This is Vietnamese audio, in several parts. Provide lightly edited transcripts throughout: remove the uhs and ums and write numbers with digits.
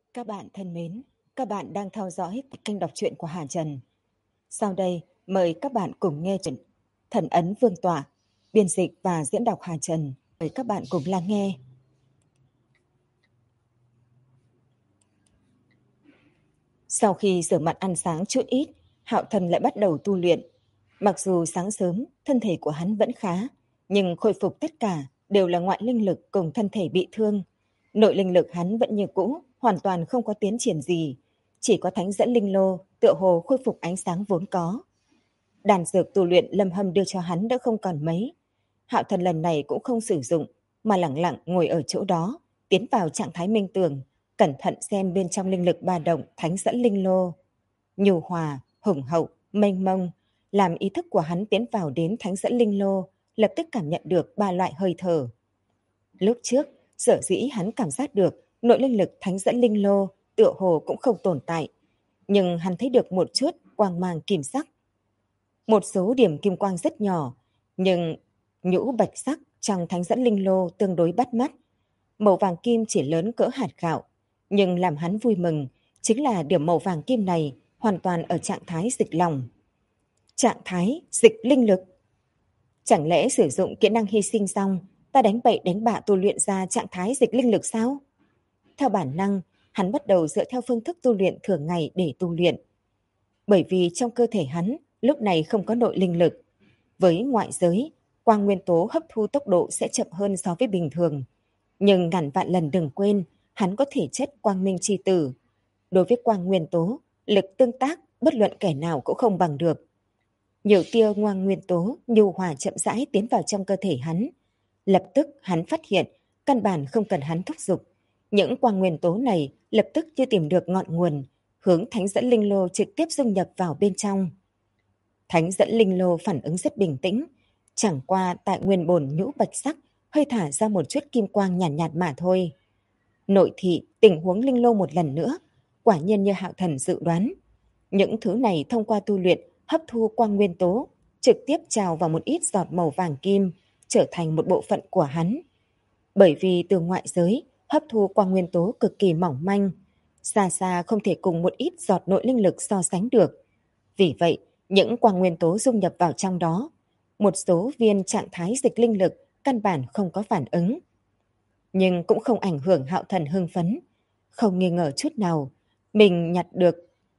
Các bạn thân mến, các bạn đang theo dõi kênh đọc truyện của Hà Trần. Sau đây, mời các bạn cùng nghe truyện Thần ấn Vương tọa, biên dịch và diễn đọc Hà Trần. Mời các bạn cùng lắng nghe. Sau khi rửa mặt ăn sáng chút ít, Hạo Thần lại bắt đầu tu luyện. Mặc dù sáng sớm, thân thể của hắn vẫn khá, nhưng khôi phục tất cả đều là ngoại linh lực cùng thân thể bị thương. Nội linh lực hắn vẫn như cũ, hoàn toàn không có tiến triển gì. Chỉ có thánh dẫn linh lô, tựa hồ khôi phục ánh sáng vốn có. Đàn dược tu luyện Lâm Hâm đưa cho hắn đã không còn mấy. Hạo Thần lần này cũng không sử dụng, mà lẳng lặng ngồi ở chỗ đó, tiến vào trạng thái minh tường, cẩn thận xem bên trong linh lực ba động thánh dẫn linh lô. Nhu hòa, hùng hậu, mênh mông, làm ý thức của hắn tiến vào đến thánh dẫn linh lô, lập tức cảm nhận được ba loại hơi thở. Lúc trước, sở dĩ hắn cảm giác được nội linh lực thánh dẫn linh lô tựa hồ cũng không tồn tại, nhưng hắn thấy được một chút quang mang kim sắc. Một số điểm kim quang rất nhỏ, nhưng nhũ bạch sắc trong thánh dẫn linh lô tương đối bắt mắt. Màu vàng kim chỉ lớn cỡ hạt gạo, nhưng làm hắn vui mừng chính là điểm màu vàng kim này hoàn toàn ở trạng thái dịch lòng. Trạng thái dịch linh lực. Chẳng lẽ sử dụng kỹ năng hy sinh xong, ta đánh bậy đánh bạ tu luyện ra trạng thái dịch linh lực sao? Theo bản năng, hắn bắt đầu dựa theo phương thức tu luyện thường ngày để tu luyện. Bởi vì trong cơ thể hắn lúc này không có nội linh lực. Với ngoại giới, quang nguyên tố hấp thu tốc độ sẽ chậm hơn so với bình thường. Nhưng ngàn vạn lần đừng quên, hắn có thể chất quang minh chi tử. Đối với quang nguyên tố, lực tương tác bất luận kẻ nào cũng không bằng được. Nhiều tia quang nguyên tố nhu hòa chậm rãi tiến vào trong cơ thể hắn. Lập tức hắn phát hiện, căn bản không cần hắn thúc giục. Những quang nguyên tố này lập tức như tìm được ngọn nguồn, hướng thánh dẫn linh lô trực tiếp dung nhập vào bên trong. Thánh dẫn linh lô phản ứng rất bình tĩnh, chẳng qua tại nguyên bổn nhũ bạch sắc hơi thả ra một chút kim quang nhàn nhạt mà thôi. Nội thị tình huống linh lô một lần nữa, quả nhiên như Hạo Thần dự đoán. Những thứ này thông qua tu luyện hấp thu quang nguyên tố, trực tiếp trào vào một ít giọt màu vàng kim, trở thành một bộ phận của hắn. Bởi vì từ ngoại giới, hấp thu quang nguyên tố cực kỳ mỏng manh, xa xa không thể cùng một ít giọt nội linh lực so sánh được. Vì vậy, những quang nguyên tố dung nhập vào trong đó, một số viên trạng thái dịch linh lực căn bản không có phản ứng. Nhưng cũng không ảnh hưởng Hạo Thần hưng phấn, không nghi ngờ chút nào, mình nhặt được.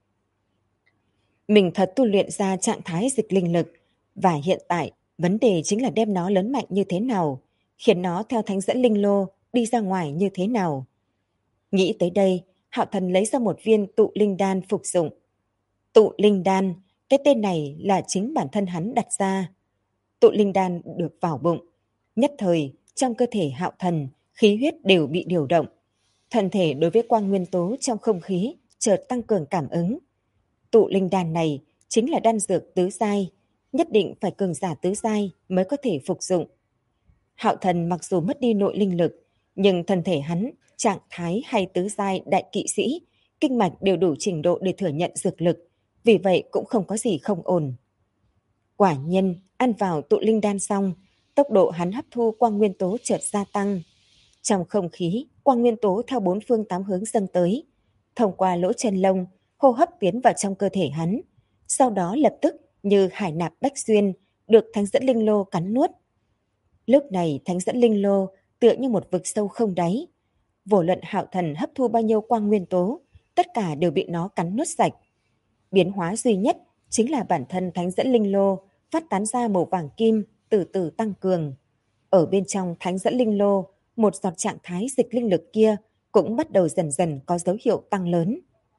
Mình thật tu luyện ra trạng thái dịch linh lực, và hiện tại vấn đề chính là đem nó lớn mạnh như thế nào, khiến nó theo thánh dẫn linh lô đi ra ngoài như thế nào. Nghĩ tới đây, Hạo Thần lấy ra một viên tụ linh đan phục dụng. Tụ linh đan, cái tên này là chính bản thân hắn đặt ra. Tụ linh đan được vào bụng, nhất thời trong cơ thể Hạo Thần khí huyết đều bị điều động. Thân thể đối với quang nguyên tố trong không khí chợt tăng cường cảm ứng. Tụ linh đan này chính là đan dược tứ giai, nhất định phải cường giả tứ giai mới có thể phục dụng. Hạo Thần mặc dù mất đi nội linh lực, nhưng thân thể hắn, trạng thái hay tứ giai đại kỵ sĩ, kinh mạch đều đủ trình độ để thừa nhận dược lực, vì vậy cũng không có gì không ổn. Quả nhiên, ăn vào tụ linh đan xong, tốc độ hắn hấp thu quang nguyên tố chợt gia tăng. Trong không khí, quang nguyên tố theo bốn phương tám hướng dâng tới, thông qua lỗ chân lông, hô hấp tiến vào trong cơ thể hắn. Sau đó lập tức như hải nạp bách xuyên, được thánh dẫn linh lô cắn nuốt. Lúc này thánh dẫn linh lô tựa như một vực sâu không đáy. Vô luận Hạo Thần hấp thu bao nhiêu quang nguyên tố, tất cả đều bị nó cắn nuốt sạch. Biến hóa duy nhất chính là bản thân thánh dẫn linh lô phát tán ra màu vàng kim từ từ tăng cường. Ở bên trong thánh dẫn linh lô, một giọt trạng thái dịch linh lực kia cũng bắt đầu dần dần có dấu hiệu tăng lớn.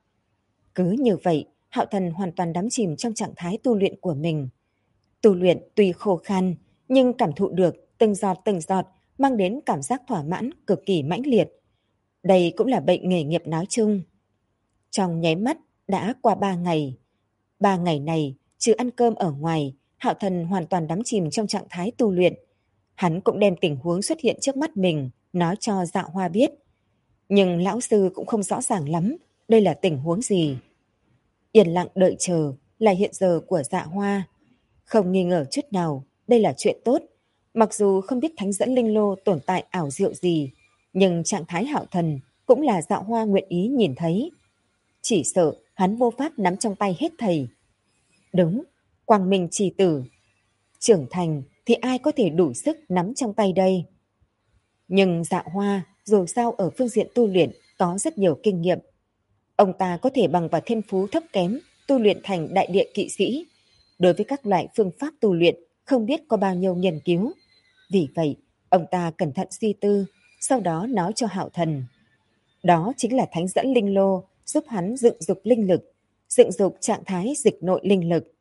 Cứ như vậy, Hạo Thần hoàn toàn đắm chìm trong trạng thái tu luyện của mình. Tu luyện tuy khô khan, nhưng cảm thụ được từng giọt mang đến cảm giác thỏa mãn cực kỳ mãnh liệt. Đây cũng là bệnh nghề nghiệp nói chung. Trong nháy mắt đã qua 3 ngày. 3 ngày này, trừ ăn cơm ở ngoài, Hạo Thần hoàn toàn đắm chìm trong trạng thái tu luyện. Hắn cũng đem tình huống xuất hiện trước mắt mình, nói cho Dạ Hoa biết. Nhưng lão sư cũng không rõ ràng lắm, đây là tình huống gì. Yên lặng đợi chờ là hiện giờ của Dạ Hoa. Không nghi ngờ chút nào, đây là chuyện tốt. Mặc dù không biết thánh dẫn linh lô tồn tại ảo diệu gì, nhưng trạng thái Hạo Thần cũng là Dạo Hoa nguyện ý nhìn thấy. Chỉ sợ hắn vô pháp nắm trong tay hết thầy. Đúng, quang minh trì tử. Trưởng thành thì ai có thể đủ sức nắm trong tay đây? Nhưng Dạo Hoa dù sao ở phương diện tu luyện có rất nhiều kinh nghiệm. Ông ta có thể bằng vào thiên phú thấp kém tu luyện thành đại địa kỵ sĩ. Đối với các loại phương pháp tu luyện không biết có bao nhiêu nghiên cứu. Vì vậy, ông ta cẩn thận suy tư, sau đó nói cho Hạo Thần. Đó chính là thánh dẫn linh lô giúp hắn dựng dục linh lực, dựng dục trạng thái dịch nội linh lực.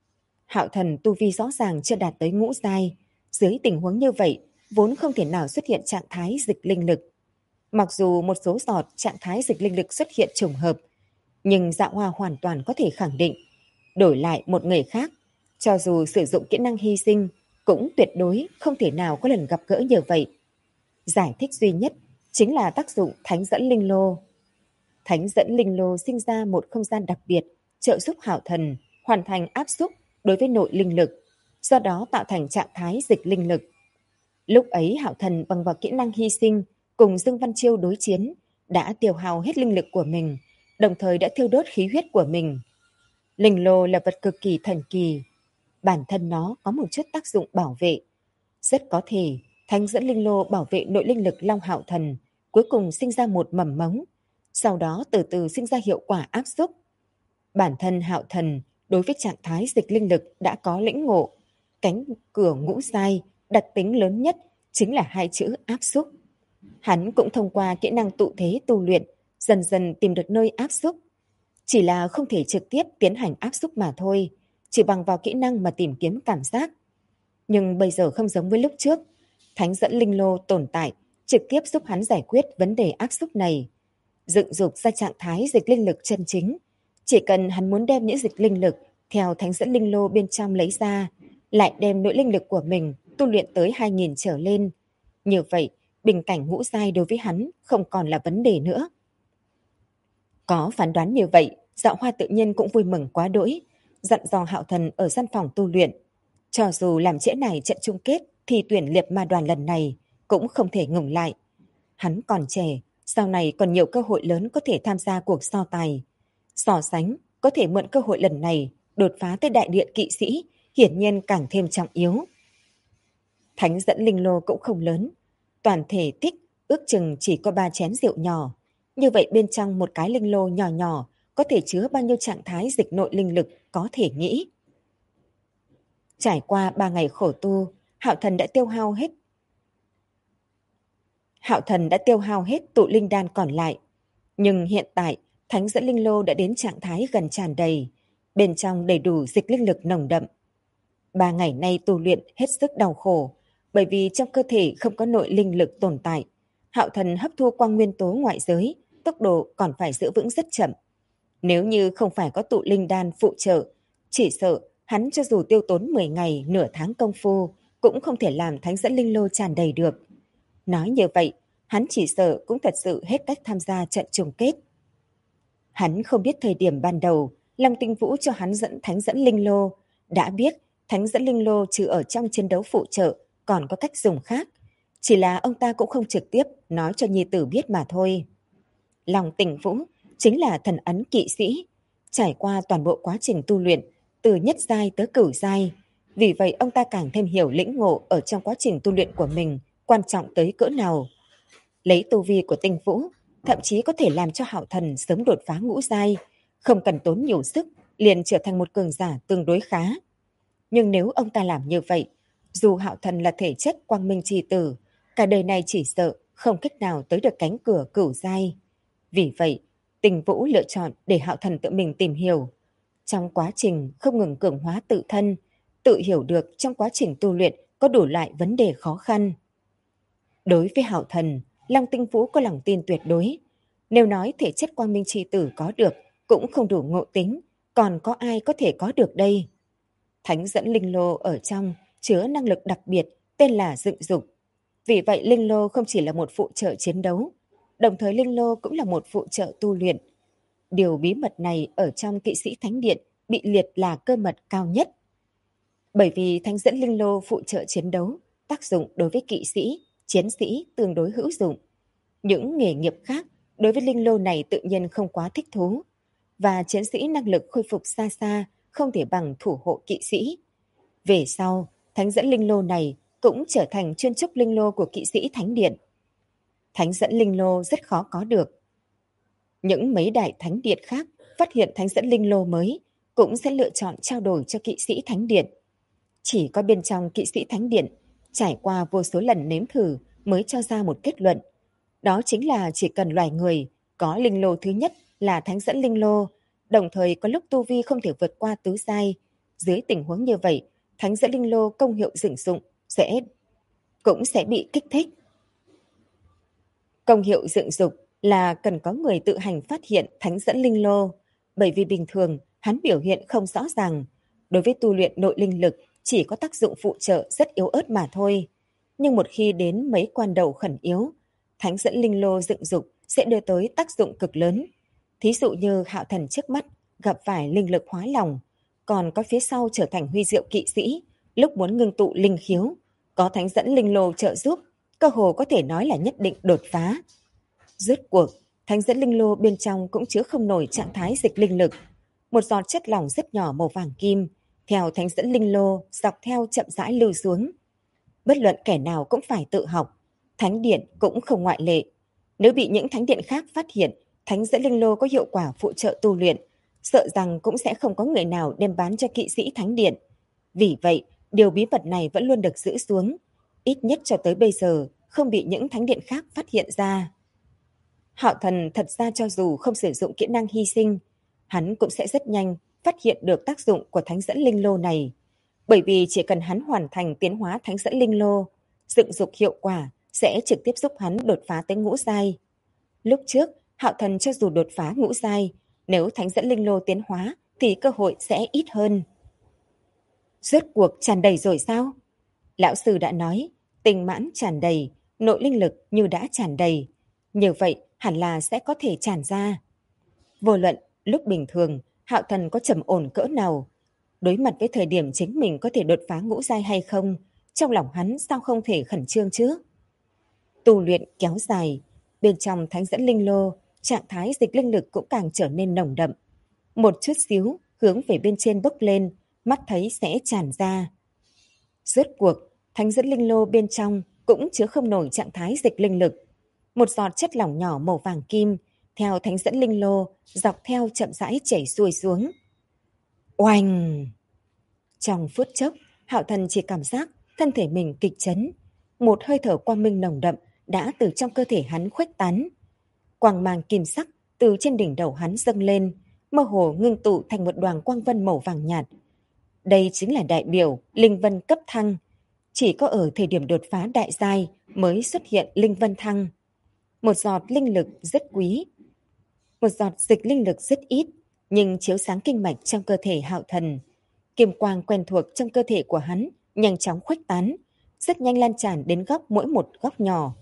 Hạo Thần tu vi rõ ràng chưa đạt tới ngũ giai, dưới tình huống như vậy vốn không thể nào xuất hiện trạng thái dịch linh lực. Mặc dù một số giọt trạng thái dịch linh lực xuất hiện trùng hợp, nhưng Dạo Hoa hoàn toàn có thể khẳng định, đổi lại một người khác, cho dù sử dụng kỹ năng hy sinh, cũng tuyệt đối không thể nào có lần gặp gỡ như vậy. Giải thích duy nhất chính là tác dụng thánh dẫn linh lô. Thánh dẫn linh lô sinh ra một không gian đặc biệt, trợ giúp Hạo Thần hoàn thành áp xúc đối với nội linh lực, do đó tạo thành trạng thái dịch linh lực. Lúc ấy Hạo Thần bằng vào kỹ năng hy sinh cùng Dương Văn Chiêu đối chiến, đã tiêu hao hết linh lực của mình, đồng thời đã thiêu đốt khí huyết của mình. Linh lô là vật cực kỳ thần kỳ, bản thân nó có một chút tác dụng bảo vệ. Rất có thể thánh dẫn linh lô bảo vệ nội linh lực Long Hạo Thần, cuối cùng sinh ra một mầm mống, sau đó từ từ sinh ra hiệu quả áp xúc. Bản thân Hạo Thần đối với trạng thái dịch linh lực đã có lĩnh ngộ, cánh cửa ngũ giai đặc tính lớn nhất chính là hai chữ áp xúc. Hắn cũng thông qua kỹ năng tụ thế tu luyện, dần dần tìm được nơi áp xúc. Chỉ là không thể trực tiếp tiến hành áp xúc mà thôi, chỉ bằng vào kỹ năng mà tìm kiếm cảm giác. Nhưng bây giờ không giống với lúc trước, thánh dẫn linh lô tồn tại, trực tiếp giúp hắn giải quyết vấn đề áp xúc này. Dựng dục ra trạng thái dịch linh lực chân chính. Chỉ cần hắn muốn đem những dịch linh lực theo thánh dẫn linh lô bên trong lấy ra, lại đem nội linh lực của mình tu luyện tới 2000 trở lên. Như vậy, bình cảnh ngũ giai đối với hắn không còn là vấn đề nữa. Có phán đoán như vậy, Dạo Hoa tự nhiên cũng vui mừng quá đỗi, dặn dò Hạo Thần ở gian phòng tu luyện. Cho dù làm trễ này trận chung kết thì tuyển liệt ma đoàn lần này cũng không thể ngừng lại. Hắn còn trẻ, sau này còn nhiều cơ hội lớn có thể tham gia cuộc so tài. So sánh, có thể mượn cơ hội lần này đột phá tới đại điện kỵ sĩ, hiển nhiên càng thêm trọng yếu. Thánh dẫn linh lô cũng không lớn, toàn thể tích ước chừng chỉ có 3 chén rượu nhỏ. Như vậy bên trong một cái linh lô nhỏ nhỏ có thể chứa bao nhiêu trạng thái dịch nội linh lực có thể nghĩ. Trải qua 3 ngày khổ tu, Hạo Thần đã tiêu hao hết tụ linh đan còn lại. Nhưng hiện tại, thánh dẫn linh lô đã đến trạng thái gần tràn đầy, bên trong đầy đủ dịch linh lực nồng đậm. 3 ngày nay tu luyện hết sức đau khổ, bởi vì trong cơ thể không có nội linh lực tồn tại. Hạo Thần hấp thu quang nguyên tố ngoại giới, tốc độ còn phải giữ vững rất chậm. Nếu như không phải có tụ linh đan phụ trợ, chỉ sợ hắn cho dù tiêu tốn 10 ngày, nửa tháng công phu, cũng không thể làm thánh dẫn linh lô tràn đầy được. Nói như vậy, hắn chỉ sợ cũng thật sự hết cách tham gia trận chung kết. Hắn không biết thời điểm ban đầu, Long Tinh Vũ cho hắn dẫn thánh dẫn linh lô, đã biết thánh dẫn linh lô trừ ở trong chiến đấu phụ trợ, còn có cách dùng khác. Chỉ là ông ta cũng không trực tiếp nói cho nhi tử biết mà thôi. Long Tinh Vũ chính là thần ấn kỵ sĩ, trải qua toàn bộ quá trình tu luyện, từ nhất giai tới cửu giai. Vì vậy ông ta càng thêm hiểu lĩnh ngộ ở trong quá trình tu luyện của mình quan trọng tới cỡ nào. Lấy tu vi của Tinh Vũ, thậm chí có thể làm cho Hạo Thần sớm đột phá ngũ giai, không cần tốn nhiều sức, liền trở thành một cường giả tương đối khá. Nhưng nếu ông ta làm như vậy, dù Hạo Thần là thể chất quang minh chi tử, cả đời này chỉ sợ không cách nào tới được cánh cửa cửu giai. Vì vậy, Tinh Vũ lựa chọn để Hạo Thần tự mình tìm hiểu. Trong quá trình không ngừng cường hóa tự thân, tự hiểu được trong quá trình tu luyện có đủ loại vấn đề khó khăn. Đối với Hạo Thần, Long Tinh Vũ có lòng tin tuyệt đối. Nếu nói thể chất quang minh chi tử có được cũng không đủ ngộ tính, còn có ai có thể có được đây? Thánh dẫn linh lô ở trong chứa năng lực đặc biệt tên là dựng dục. Vì vậy linh lô không chỉ là một phụ trợ chiến đấu, đồng thời linh lô cũng là một phụ trợ tu luyện. Điều bí mật này ở trong kỵ sĩ thánh điện bị liệt là cơ mật cao nhất. Bởi vì thánh dẫn linh lô phụ trợ chiến đấu, tác dụng đối với kỵ sĩ, chiến sĩ tương đối hữu dụng. Những nghề nghiệp khác đối với linh lô này tự nhiên không quá thích thú, và chiến sĩ năng lực khôi phục xa xa không thể bằng thủ hộ kỵ sĩ. Về sau, thánh dẫn linh lô này cũng trở thành chuyên trúc linh lô của kỵ sĩ thánh điện. Thánh dẫn linh lô rất khó có được. Những mấy đại thánh điện khác phát hiện thánh dẫn linh lô mới cũng sẽ lựa chọn trao đổi cho kỵ sĩ thánh điện. Chỉ có bên trong kỵ sĩ thánh điện, trải qua vô số lần nếm thử mới cho ra một kết luận. Đó chính là chỉ cần loài người có linh lô thứ nhất là thánh dẫn linh lô, đồng thời có lúc tu vi không thể vượt qua tứ giai. Dưới tình huống như vậy, thánh dẫn linh lô công hiệu dựng dụng cũng sẽ bị kích thích. Công hiệu dựng dục là cần có người tự hành phát hiện thánh dẫn linh lô, bởi vì bình thường hắn biểu hiện không rõ ràng. Đối với tu luyện nội linh lực chỉ có tác dụng phụ trợ rất yếu ớt mà thôi. Nhưng một khi đến mấy quan đầu khẩn yếu, thánh dẫn linh lô dựng dục sẽ đưa tới tác dụng cực lớn. Thí dụ như Hạo Thần trước mắt gặp phải linh lực hóa lòng, còn có phía sau trở thành huy diệu kỵ sĩ, lúc muốn ngưng tụ linh khiếu, có thánh dẫn linh lô trợ giúp, cơ hồ có thể nói là nhất định đột phá. Rốt cuộc, thánh dẫn linh lô bên trong cũng chứa không nổi trạng thái dịch linh lực. Một giọt chất lỏng rất nhỏ màu vàng kim, theo thánh dẫn linh lô dọc theo chậm rãi lưu xuống. Bất luận kẻ nào cũng phải tự học, thánh điện cũng không ngoại lệ. Nếu bị những thánh điện khác phát hiện thánh dẫn linh lô có hiệu quả phụ trợ tu luyện, sợ rằng cũng sẽ không có người nào đem bán cho kỵ sĩ thánh điện. Vì vậy, điều bí mật này vẫn luôn được giữ xuống, ít nhất cho tới bây giờ không bị những thánh điện khác phát hiện ra. Hạo Thần thật ra cho dù không sử dụng kỹ năng hy sinh, hắn cũng sẽ rất nhanh phát hiện được tác dụng của thánh dẫn linh lô này. Bởi vì chỉ cần hắn hoàn thành tiến hóa thánh dẫn linh lô, dựng dục hiệu quả sẽ trực tiếp giúp hắn đột phá tới ngũ giai. Lúc trước, Hạo Thần cho dù đột phá ngũ giai, nếu thánh dẫn linh lô tiến hóa thì cơ hội sẽ ít hơn. Rốt cuộc tràn đầy rồi sao? Lão sư đã nói, tinh mãn tràn đầy, nội linh lực như đã tràn đầy. Như vậy hẳn là sẽ có thể tràn ra. Vô luận, lúc bình thường, Hạo Thần có trầm ổn cỡ nào, đối mặt với thời điểm chính mình có thể đột phá ngũ giai hay không, trong lòng hắn sao không thể khẩn trương chứ? Tu luyện kéo dài, bên trong thánh dẫn linh lô, trạng thái dịch linh lực cũng càng trở nên nồng đậm. Một chút xíu hướng về bên trên bốc lên, mắt thấy sẽ tràn ra. Rốt cuộc, thánh dẫn linh lô bên trong cũng chứa không nổi trạng thái dịch linh lực. Một giọt chất lỏng nhỏ màu vàng kim theo thánh dẫn linh lô dọc theo chậm rãi chảy xuôi xuống. Oanh! Trong phút chốc, Hạo Thần chỉ cảm giác thân thể mình kịch chấn. Một hơi thở quang minh nồng đậm đã từ trong cơ thể hắn khuếch tán. Quang mang kim sắc từ trên đỉnh đầu hắn dâng lên, mơ hồ ngưng tụ thành một đoàn quang vân màu vàng nhạt. Đây chính là đại biểu linh vân cấp thăng. Chỉ có ở thời điểm đột phá đại giai mới xuất hiện linh vân thăng. Một giọt linh lực rất quý. Một giọt dịch linh lực rất ít, nhưng chiếu sáng kinh mạch trong cơ thể Hạo Thần. Kim quang quen thuộc trong cơ thể của hắn nhanh chóng khuếch tán, rất nhanh lan tràn đến mỗi một góc nhỏ.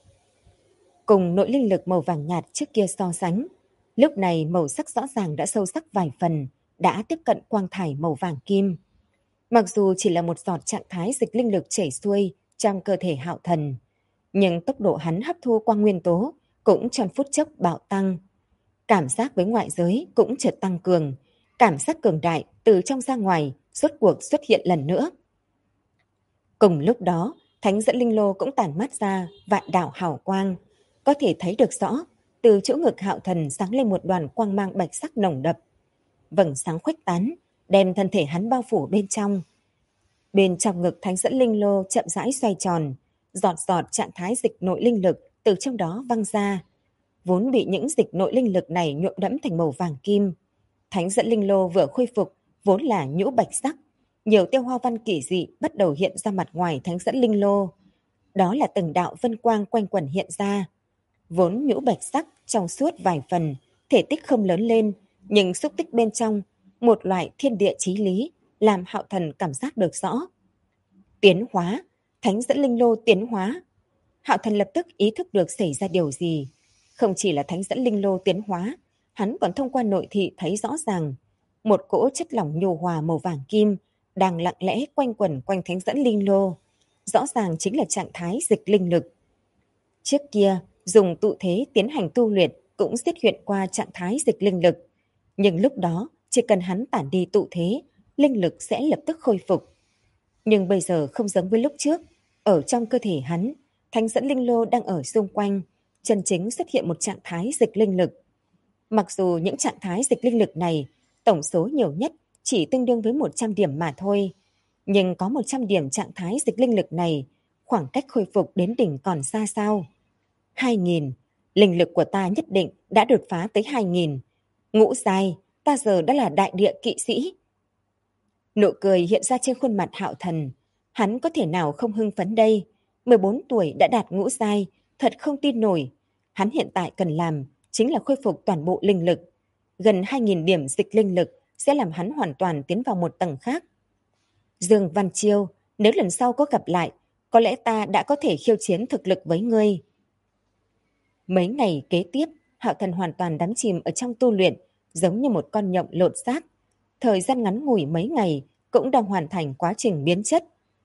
Cùng nội linh lực màu vàng nhạt trước kia so sánh, lúc này màu sắc rõ ràng đã sâu sắc vài phần, đã tiếp cận quang thải màu vàng kim. Mặc dù chỉ là một giọt trạng thái dịch linh lực chảy xuôi trong cơ thể Hạo Thần, nhưng tốc độ hắn hấp thu quang nguyên tố cũng trong phút chốc bạo tăng. Cảm giác với ngoại giới cũng chợt tăng cường, cảm giác cường đại từ trong ra ngoài rốt cuộc xuất hiện lần nữa. Cùng lúc đó, thánh dẫn linh lô cũng tản mắt ra vạn đạo hào quang, có thể thấy được rõ từ chỗ ngực Hạo Thần sáng lên một đoàn quang mang bạch sắc nồng đậm. Vầng sáng khuếch tán, đem thân thể hắn bao phủ bên trong. Bên trong ngực thánh dẫn linh lô chậm rãi xoay tròn, giọt giọt trạng thái dịch nội linh lực từ trong đó văng ra. Vốn bị những dịch nội linh lực này nhuộm đẫm thành màu vàng kim. Thánh dẫn linh lô vừa khôi phục, vốn là nhũ bạch sắc. Nhiều tia hoa văn kỳ dị bắt đầu hiện ra mặt ngoài thánh dẫn linh lô. Đó là từng đạo vân quang quanh quẩn hiện ra. Vốn nhũ bạch sắc trong suốt vài phần, thể tích không lớn lên, nhưng xúc tích bên trong, một loại thiên địa chí lý, làm Hạo Thần cảm giác được rõ. Tiến hóa, thánh dẫn linh lô tiến hóa. Hạo Thần lập tức ý thức được xảy ra điều gì. Không chỉ là thánh dẫn linh lô tiến hóa, hắn còn thông qua nội thị thấy rõ ràng một cỗ chất lỏng nhu hòa màu vàng kim đang lặng lẽ quanh quẩn quanh thánh dẫn linh lô. Rõ ràng chính là trạng thái dịch linh lực. Trước kia, dùng tụ thế tiến hành tu luyện cũng xuất hiện qua trạng thái dịch linh lực. Nhưng lúc đó, chỉ cần hắn tản đi tụ thế, linh lực sẽ lập tức khôi phục. Nhưng bây giờ không giống với lúc trước. Ở trong cơ thể hắn, thánh dẫn linh lô đang ở xung quanh, chân chính xuất hiện một trạng thái dịch linh lực. Mặc dù những trạng thái dịch linh lực này, tổng số nhiều nhất chỉ tương đương với 100 điểm mà thôi. Nhưng có 100 điểm trạng thái dịch linh lực này, khoảng cách khôi phục đến đỉnh còn xa sao. 2.000, linh lực của ta nhất định đã đột phá tới 2.000. Ngũ giai, ta giờ đã là đại địa kỵ sĩ. Nụ cười hiện ra trên khuôn mặt Hạo Thần. Hắn có thể nào không hưng phấn đây? 14 tuổi đã đạt ngũ giai, thật không tin nổi. Hắn hiện tại cần làm chính là khôi phục toàn bộ linh lực. Gần 2.000 điểm dịch linh lực sẽ làm hắn hoàn toàn tiến vào một tầng khác. Dương Văn Chiêu, nếu lần sau có gặp lại, có lẽ ta đã có thể khiêu chiến thực lực với ngươi. Mấy ngày kế tiếp, Hạo Thần hoàn toàn đắm chìm ở trong tu luyện, giống như một con nhộng lột xác. Thời gian ngắn ngủi mấy ngày cũng đang hoàn thành quá trình biến chất.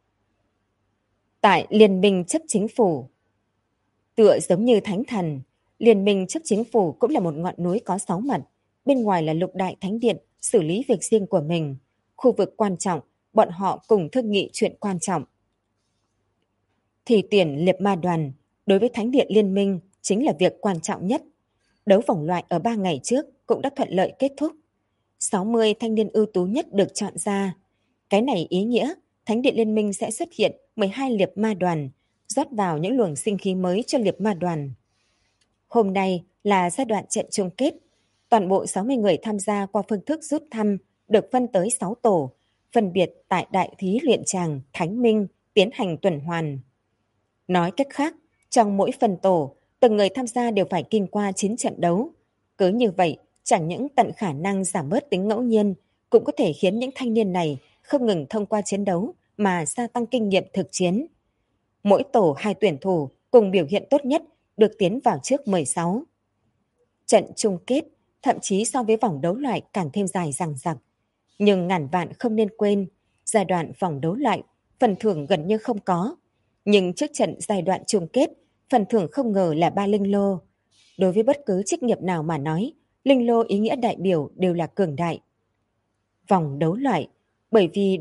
Tại Liên minh chấp chính phủ, tựa giống như thánh thần, Liên minh chấp chính phủ cũng là một ngọn núi có 6 mặt. Bên ngoài là lục đại thánh điện xử lý việc riêng của mình. Khu vực quan trọng, bọn họ cùng thương nghị chuyện quan trọng. Thì tuyển liệp ma đoàn, đối với thánh điện liên minh chính là việc quan trọng nhất. Đấu vòng loại ở 3 ngày trước cũng đã thuận lợi kết thúc. 60 thanh niên ưu tú nhất được chọn ra. Cái này ý nghĩa Thánh điện Liên minh sẽ xuất hiện 12 liệp ma đoàn, rót vào những luồng sinh khí mới cho liệp ma đoàn. Hôm nay là giai đoạn trận chung kết. Toàn bộ 60 người tham gia qua phương thức rút thăm được phân tới 6 tổ, phân biệt tại Đại Thí Luyện Tràng Thánh Minh tiến hành tuần hoàn. Nói cách khác, trong mỗi phần tổ, từng người tham gia đều phải kinh qua 9 trận đấu. Cứ như vậy, chẳng những tận khả năng giảm bớt tính ngẫu nhiên, cũng có thể khiến những thanh niên này không ngừng thông qua chiến đấu mà gia tăng kinh nghiệm thực chiến. Mỗi tổ 2 tuyển thủ cùng biểu hiện tốt nhất được tiến vào trước 16. Trận chung kết, thậm chí so với vòng đấu loại càng thêm dài dằng dặc. Nhưng ngàn vạn không nên quên, giai đoạn vòng đấu loại, phần thưởng gần như không có. Nhưng trước trận giai đoạn chung kết, phần thưởng không ngờ là 3 linh lô. Đối với bất cứ chức nghiệp nào mà nói, linh lô ý nghĩa đại biểu đều là cường đại. Vòng đấu loại, bởi vì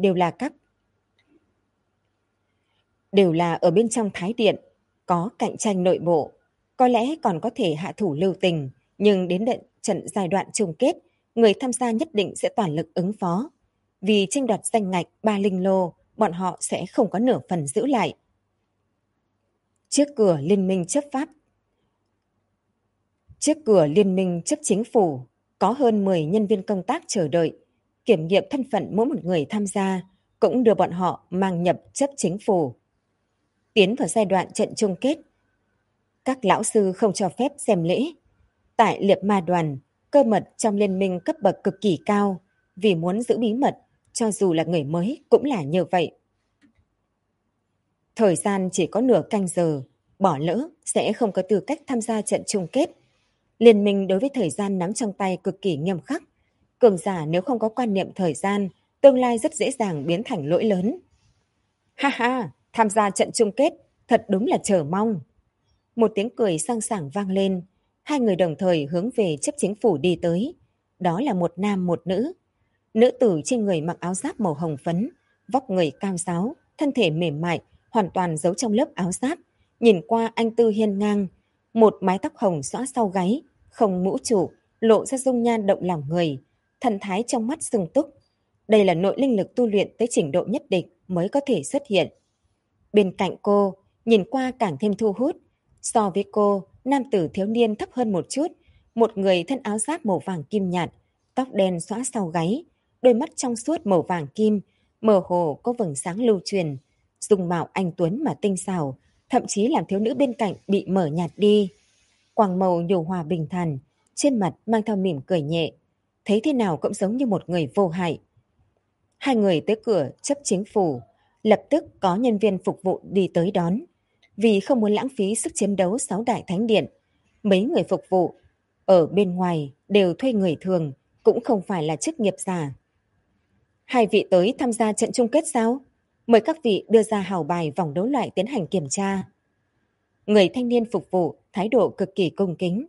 đều là ở bên trong Thái Điện, có cạnh tranh nội bộ, có lẽ còn có thể hạ thủ lưu tình, nhưng đến trận giai đoạn chung kết, người tham gia nhất định sẽ toàn lực ứng phó. Vì tranh đoạt danh ngạch 3 linh lô, bọn họ sẽ không có nửa phần giữ lại. Trước cửa Liên minh chấp chính phủ, có hơn 10 nhân viên công tác chờ đợi, kiểm nghiệm thân phận mỗi một người tham gia, cũng đưa bọn họ mang nhập chấp chính phủ. Tiến vào giai đoạn trận chung kết, các lão sư không cho phép xem lễ. Tại liệp ma đoàn, cơ mật trong liên minh cấp bậc cực kỳ cao, vì muốn giữ bí mật, cho dù là người mới cũng là như vậy. Thời gian chỉ có nửa canh giờ, bỏ lỡ sẽ không có tư cách tham gia trận chung kết. Liên minh đối với thời gian nắm trong tay cực kỳ nghiêm khắc. Cường giả nếu không có quan niệm thời gian, tương lai rất dễ dàng biến thành lỗi lớn. Ha ha, tham gia trận chung kết, thật đúng là chờ mong. Một tiếng cười sang sảng vang lên, 2 người đồng thời hướng về chấp chính phủ đi tới. Đó là một nam một nữ. Nữ tử trên người mặc áo giáp màu hồng phấn, vóc người cao ráo, thân thể mềm mại, hoàn toàn giấu trong lớp áo giáp. Nhìn qua anh tư hiên ngang, một mái tóc hồng xõa sau gáy, không mũ trụ, lộ ra dung nhan động lòng người, thần thái trong mắt sung túc. Đây là nội linh lực tu luyện tới trình độ nhất định mới có thể xuất hiện. Bên cạnh cô, nhìn qua càng thêm thu hút. So với cô, nam tử thiếu niên thấp hơn một chút, một người thân áo giáp màu vàng kim nhạt, tóc đen xõa sau gáy, đôi mắt trong suốt màu vàng kim, mơ hồ có vầng sáng lưu truyền, dung mạo anh tuấn mà tinh xảo, thậm chí làm thiếu nữ bên cạnh bị mở nhạt đi. Quang màu nhu hòa bình thản, trên mặt mang theo mỉm cười nhẹ, thấy thế nào cũng giống như một người vô hại. 2 người tới cửa chấp chính phủ, lập tức có nhân viên phục vụ đi tới đón. Vì không muốn lãng phí sức chiến đấu 6 đại thánh điện, mấy người phục vụ ở bên ngoài đều thuê người thường, cũng không phải là chức nghiệp giả. 2 vị tới tham gia trận chung kết sao? Mời các vị đưa ra hào bài vòng đấu loại tiến hành kiểm tra. Người thanh niên phục vụ thái độ cực kỳ cung kính.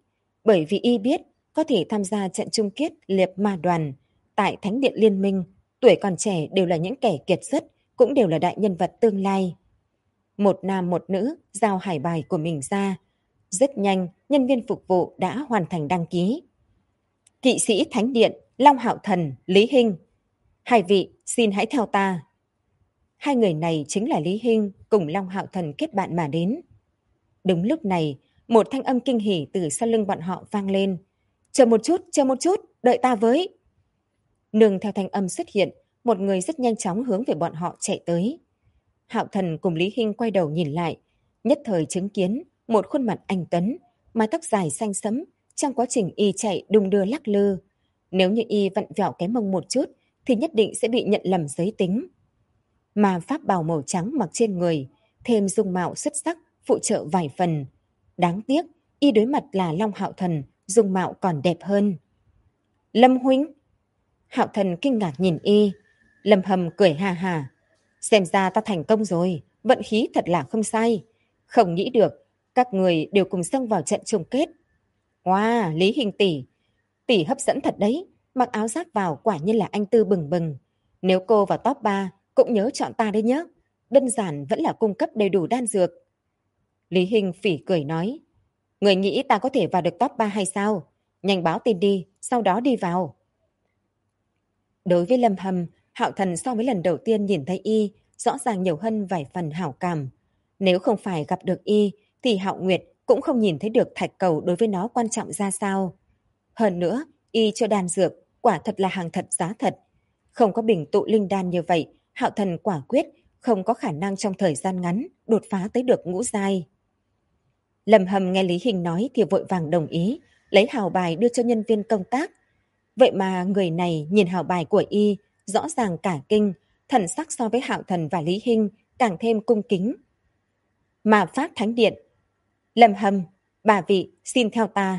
Bởi vì y biết có thể tham gia trận chung kết liệp ma đoàn tại Thánh điện Liên minh, tuổi còn trẻ đều là những kẻ kiệt xuất, cũng đều là đại nhân vật tương lai. Một nam một nữ giao hải bài của mình ra. Rất nhanh, nhân viên phục vụ đã hoàn thành đăng ký. Kỵ sĩ Thánh điện, Long Hạo Thần, Lý Hinh. Hai vị, xin hãy theo ta. Hai người này chính là Lý Hinh cùng Long Hạo Thần kết bạn mà đến. Đúng lúc này, một thanh âm kinh hỉ từ sau lưng bọn họ vang lên. Chờ một chút, đợi ta với. Nương theo thanh âm xuất hiện, một người rất nhanh chóng hướng về bọn họ chạy tới. Hạo Thần cùng Lý Hinh quay đầu nhìn lại, nhất thời chứng kiến một khuôn mặt anh tuấn, mái tóc dài xanh sẫm, trong quá trình y chạy đung đưa lắc lư. Nếu như y vặn vẹo cái mông một chút thì nhất định sẽ bị nhận lầm giới tính. Mà pháp bào màu trắng mặc trên người, thêm dung mạo xuất sắc, phụ trợ vài phần. Đáng tiếc, y đối mặt là Long Hạo Thần, dung mạo còn đẹp hơn. Lâm huynh. Hạo Thần kinh ngạc nhìn y. Lâm Hầm cười ha ha. Xem ra ta thành công rồi, vận khí thật là không sai. Không nghĩ được, các người đều cùng xông vào trận chung kết. Wow, Lý Hình tỷ, tỷ hấp dẫn thật đấy, mặc áo giáp vào quả nhiên là anh tư bừng bừng. Nếu cô vào top 3, cũng nhớ chọn ta đấy nhé. Đơn giản vẫn là cung cấp đầy đủ đan dược. Lý Hình phỉ cười nói, người nghĩ ta có thể vào được top 3 hay sao? Nhanh báo tin đi, sau đó đi vào. Đối với Lâm Hầm, Hạo Thần so với lần đầu tiên nhìn thấy y, rõ ràng nhiều hơn vài phần hảo cảm. Nếu không phải gặp được y, thì Hạo Nguyệt cũng không nhìn thấy được thạch cầu đối với nó quan trọng ra sao. Hơn nữa, y cho đan dược, quả thật là hàng thật giá thật. Không có bình tụ linh đan như vậy, Hạo Thần quả quyết không có khả năng trong thời gian ngắn đột phá tới được ngũ giai. Lâm Hầm nghe Lý Hình nói thì vội vàng đồng ý, lấy hào bài đưa cho nhân viên công tác. Vậy mà người này nhìn hào bài của y, rõ ràng cả kinh, thần sắc so với Hạo Thần và Lý Hinh càng thêm cung kính. Mà Pháp Thánh Điện. Lâm Hầm, bà vị, xin theo ta.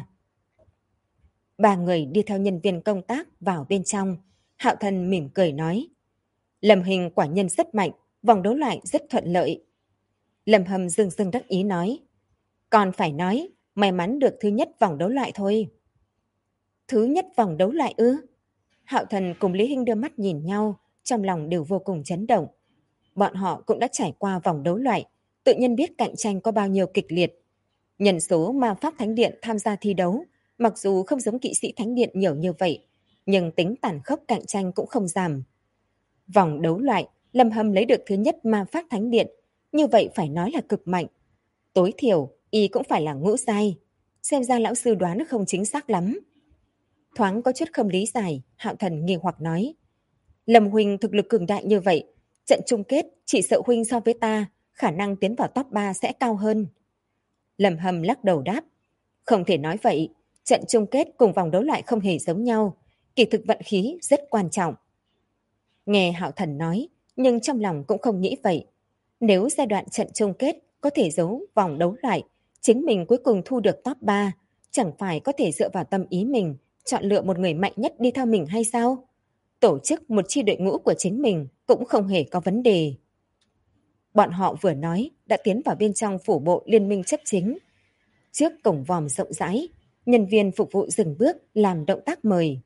Ba người đi theo nhân viên công tác vào bên trong. Hạo Thần mỉm cười nói. Lâm Hình quả nhân rất mạnh, vòng đấu loại rất thuận lợi. Lâm Hầm dưng dưng đắc ý nói. Còn phải nói, may mắn được thứ nhất vòng đấu loại thôi. Thứ nhất vòng đấu loại ư? Hạo Thần cùng Lý Hinh đưa mắt nhìn nhau, trong lòng đều vô cùng chấn động. Bọn họ cũng đã trải qua vòng đấu loại, tự nhiên biết cạnh tranh có bao nhiêu kịch liệt. Nhân số ma pháp thánh điện tham gia thi đấu, mặc dù không giống kỵ sĩ thánh điện nhiều như vậy, nhưng tính tàn khốc cạnh tranh cũng không giảm. Vòng đấu loại, Lâm Hâm lấy được thứ nhất ma pháp thánh điện, như vậy phải nói là cực mạnh. Tối thiểu, y cũng phải là ngũ giai. Xem ra lão sư đoán không chính xác lắm. Thoáng có chút không lý giải, Hạo Thần nghi hoặc nói. Lâm huynh thực lực cường đại như vậy, trận chung kết chỉ sợ huynh so với ta, khả năng tiến vào top 3 sẽ cao hơn. Lâm Hầm lắc đầu đáp. Không thể nói vậy, trận chung kết cùng vòng đấu loại không hề giống nhau, kỳ thực vận khí rất quan trọng. Nghe Hạo Thần nói, nhưng trong lòng cũng không nghĩ vậy. Nếu giai đoạn trận chung kết có thể giấu vòng đấu loại, chính mình cuối cùng thu được top 3, chẳng phải có thể dựa vào tâm ý mình, chọn lựa một người mạnh nhất đi theo mình hay sao? Tổ chức một chi đội ngũ của chính mình cũng không hề có vấn đề. Bọn họ vừa nói đã tiến vào bên trong phủ bộ liên minh chấp chính. Trước cổng vòm rộng rãi, nhân viên phục vụ dừng bước làm động tác mời.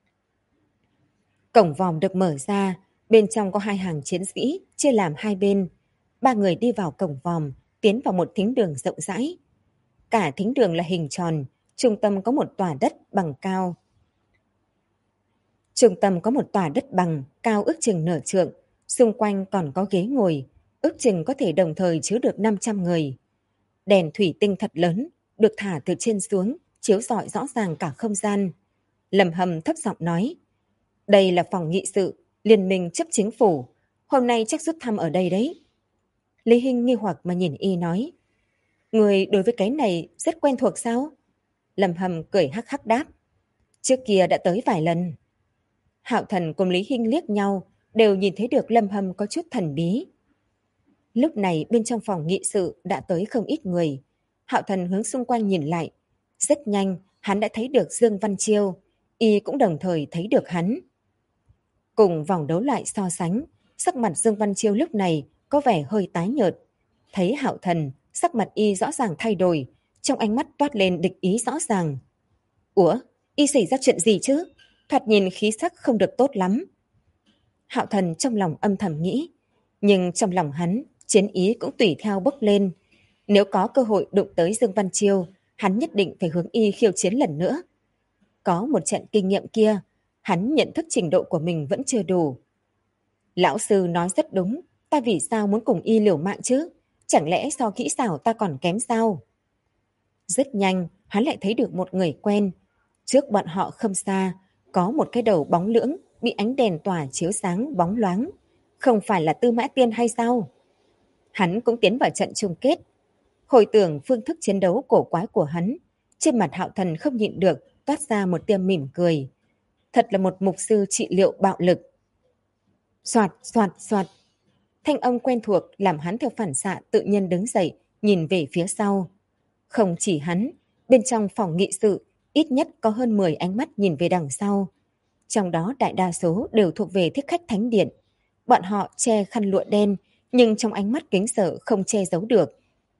Cổng vòm được mở ra, bên trong có hai hàng chiến sĩ chia làm hai bên. Ba người đi vào cổng vòm, tiến vào một thính đường rộng rãi. Cả thính đường là hình tròn, trung tâm có một tòa đất bằng cao. Trung tâm có một tòa đất bằng cao ước chừng nửa trượng, xung quanh còn có ghế ngồi, ước chừng có thể đồng thời chứa được 500 người. Đèn thủy tinh thật lớn, được thả từ trên xuống, chiếu rọi rõ ràng cả không gian. Lâm Hầm thấp giọng nói, đây là phòng nghị sự, liên minh chấp chính phủ, hôm nay chắc rút thăm ở đây đấy. Lý Hinh nghi hoặc mà nhìn y nói, người đối với cái này rất quen thuộc sao? Lâm Hầm cười hắc hắc đáp, trước kia đã tới vài lần. Hạo Thần cùng Lý Hinh liếc nhau, đều nhìn thấy được Lâm Hầm có chút thần bí. Lúc này bên trong phòng nghị sự đã tới không ít người. Hạo Thần hướng xung quanh nhìn lại. Rất nhanh, hắn đã thấy được Dương Văn Chiêu. Y cũng đồng thời thấy được hắn. Cùng vòng đấu lại so sánh, sắc mặt Dương Văn Chiêu lúc này có vẻ hơi tái nhợt. Thấy Hạo Thần, sắc mặt y rõ ràng thay đổi, trong ánh mắt toát lên địch ý rõ ràng. Ủa, y xảy ra chuyện gì chứ? Thoạt nhìn khí sắc không được tốt lắm. Hạo Thần trong lòng âm thầm nghĩ, nhưng trong lòng hắn, chiến ý cũng tùy theo bốc lên. Nếu có cơ hội đụng tới Dương Văn Chiêu, hắn nhất định phải hướng y khiêu chiến lần nữa. Có một trận kinh nghiệm kia, hắn nhận thức trình độ của mình vẫn chưa đủ. Lão sư nói rất đúng, ta vì sao muốn cùng y liều mạng chứ? Chẳng lẽ so kỹ xảo ta còn kém sao? Rất nhanh, hắn lại thấy được một người quen. Trước bọn họ không xa, có một cái đầu bóng lưỡng bị ánh đèn tỏa chiếu sáng bóng loáng. Không phải là Tư Mã Tiên hay sao? Hắn cũng tiến vào trận chung kết. Hồi tưởng phương thức chiến đấu cổ quái của hắn, trên mặt Hạo Thần không nhịn được toát ra một tia mỉm cười. Thật là một mục sư trị liệu bạo lực. Soạt, soạt, soạt. Thanh âm quen thuộc làm hắn theo phản xạ tự nhiên đứng dậy, nhìn về phía sau. Không chỉ hắn, bên trong phòng nghị sự, ít nhất có hơn 10 ánh mắt nhìn về đằng sau. Trong đó đại đa số đều thuộc về thiết khách thánh điện. Bọn họ che khăn lụa đen, nhưng trong ánh mắt kính sợ không che giấu được.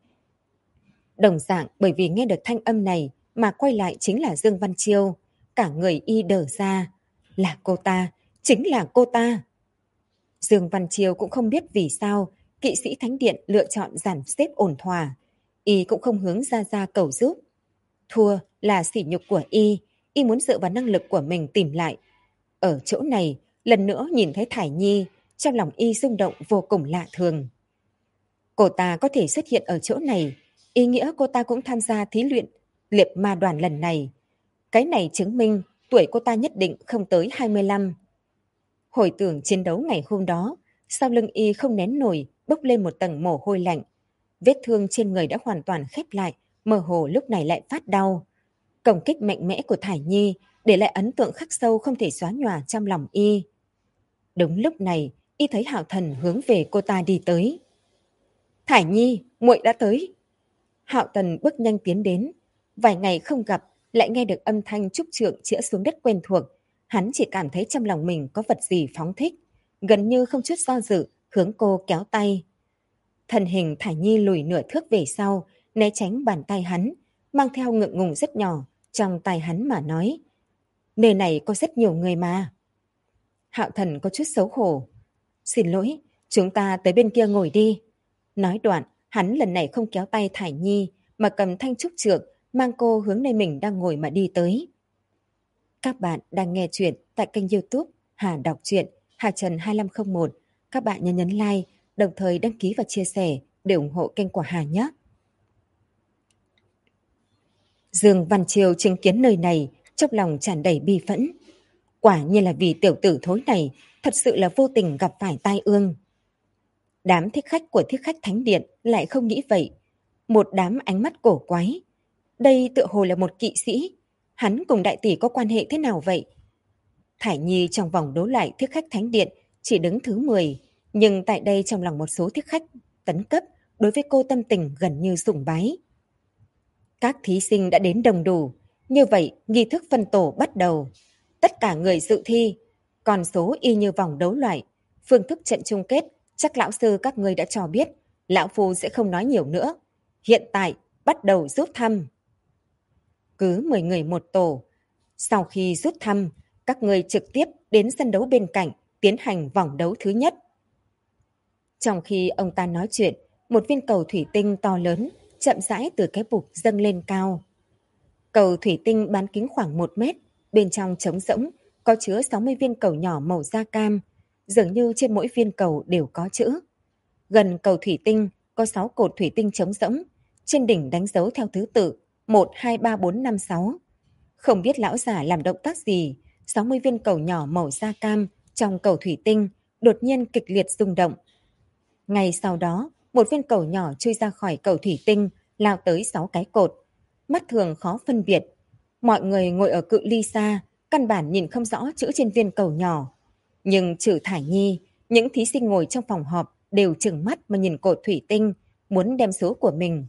Đồng dạng bởi vì nghe được thanh âm này mà quay lại chính là Dương Văn Chiêu. Cả người y đờ ra. Là cô ta, chính là cô ta. Dương Văn Chiêu cũng không biết vì sao kỵ sĩ thánh điện lựa chọn dàn xếp ổn thỏa. Y cũng không hướng ra cầu giúp. Thua là sỉ nhục của y muốn dựa vào năng lực của mình tìm lại. Ở chỗ này, lần nữa nhìn thấy Thải Nhi, trong lòng y rung động vô cùng lạ thường. Cô ta có thể xuất hiện ở chỗ này, ý nghĩa cô ta cũng tham gia thí luyện liệp ma đoàn lần này. Cái này chứng minh tuổi cô ta nhất định không tới 25. Hồi tưởng chiến đấu ngày hôm đó, sau lưng y không nén nổi, bốc lên một tầng mồ hôi lạnh. Vết thương trên người đã hoàn toàn khép lại, mơ hồ lúc này lại phát đau. Công kích mạnh mẽ của Thải Nhi để lại ấn tượng khắc sâu không thể xóa nhòa trong lòng y. Đúng lúc này, y thấy Hạo Thần hướng về cô ta đi tới. Thải Nhi, muội đã tới. Hạo Thần bước nhanh tiến đến. Vài ngày không gặp, lại nghe được âm thanh trúc trượng chĩa xuống đất quen thuộc. Hắn chỉ cảm thấy trong lòng mình có vật gì phóng thích. Gần như không chút do dự, hướng cô kéo tay. Thân hình Thải Nhi lùi nửa thước về sau, né tránh bàn tay hắn, mang theo ngượng ngùng rất nhỏ, trong tay hắn mà nói. Nơi này có rất nhiều người mà. Hạo Thần có chút xấu hổ. Xin lỗi, chúng ta tới bên kia ngồi đi. Nói đoạn, hắn lần này không kéo tay Thải Nhi, mà cầm thanh trúc trượng, mang cô hướng nơi mình đang ngồi mà đi tới. Các bạn đang nghe chuyện tại kênh YouTube Hà Đọc Truyện, Hà Trần 2501. Các bạn nhớ nhấn like, đồng thời đăng ký và chia sẻ để ủng hộ kênh của Hà nhé. Dương Văn Chiêu chứng kiến nơi này, trong lòng tràn đầy bi phẫn. Quả nhiên là vì tiểu tử thối này, thật sự là vô tình gặp phải tai ương. Đám thích khách của thiết khách thánh điện lại không nghĩ vậy. Một đám ánh mắt cổ quái. Đây tựa hồ là một kỵ sĩ. Hắn cùng đại tỷ có quan hệ thế nào vậy? Thải Nhi trong vòng đấu lại thiết khách thánh điện chỉ đứng thứ 10. Nhưng tại đây trong lòng một số thiết khách tấn cấp đối với cô tâm tình gần như sùng bái. Các thí sinh đã đến đông đủ. Như vậy, nghi thức phân tổ bắt đầu. Tất cả người dự thi, còn số y như vòng đấu loại. Phương thức trận chung kết, chắc lão sư các ngươi đã cho biết. Lão Phu sẽ không nói nhiều nữa. Hiện tại, bắt đầu rút thăm. Cứ 10 người một tổ. Sau khi rút thăm, các ngươi trực tiếp đến sân đấu bên cạnh, tiến hành vòng đấu thứ nhất. Trong khi ông ta nói chuyện, một viên cầu thủy tinh to lớn chậm rãi từ cái bục dâng lên cao. Cầu thủy tinh bán kính khoảng 1 mét, bên trong trống rỗng, có chứa 60 viên cầu nhỏ màu da cam, dường như trên mỗi viên cầu đều có chữ. Gần cầu thủy tinh có 6 cột thủy tinh trống rỗng, trên đỉnh đánh dấu theo thứ tự 1, 2, 3, 4, 5, 6. Không biết lão giả làm động tác gì, 60 viên cầu nhỏ màu da cam trong cầu thủy tinh đột nhiên kịch liệt rung động. Ngay sau đó, một viên cầu nhỏ chui ra khỏi cầu thủy tinh, lao tới 6 cái cột. Mắt thường khó phân biệt. Mọi người ngồi ở cự ly xa, căn bản nhìn không rõ chữ trên viên cầu nhỏ. Nhưng trừ Thải Nhi, những thí sinh ngồi trong phòng họp đều trừng mắt mà nhìn cột thủy tinh, muốn đem số của mình.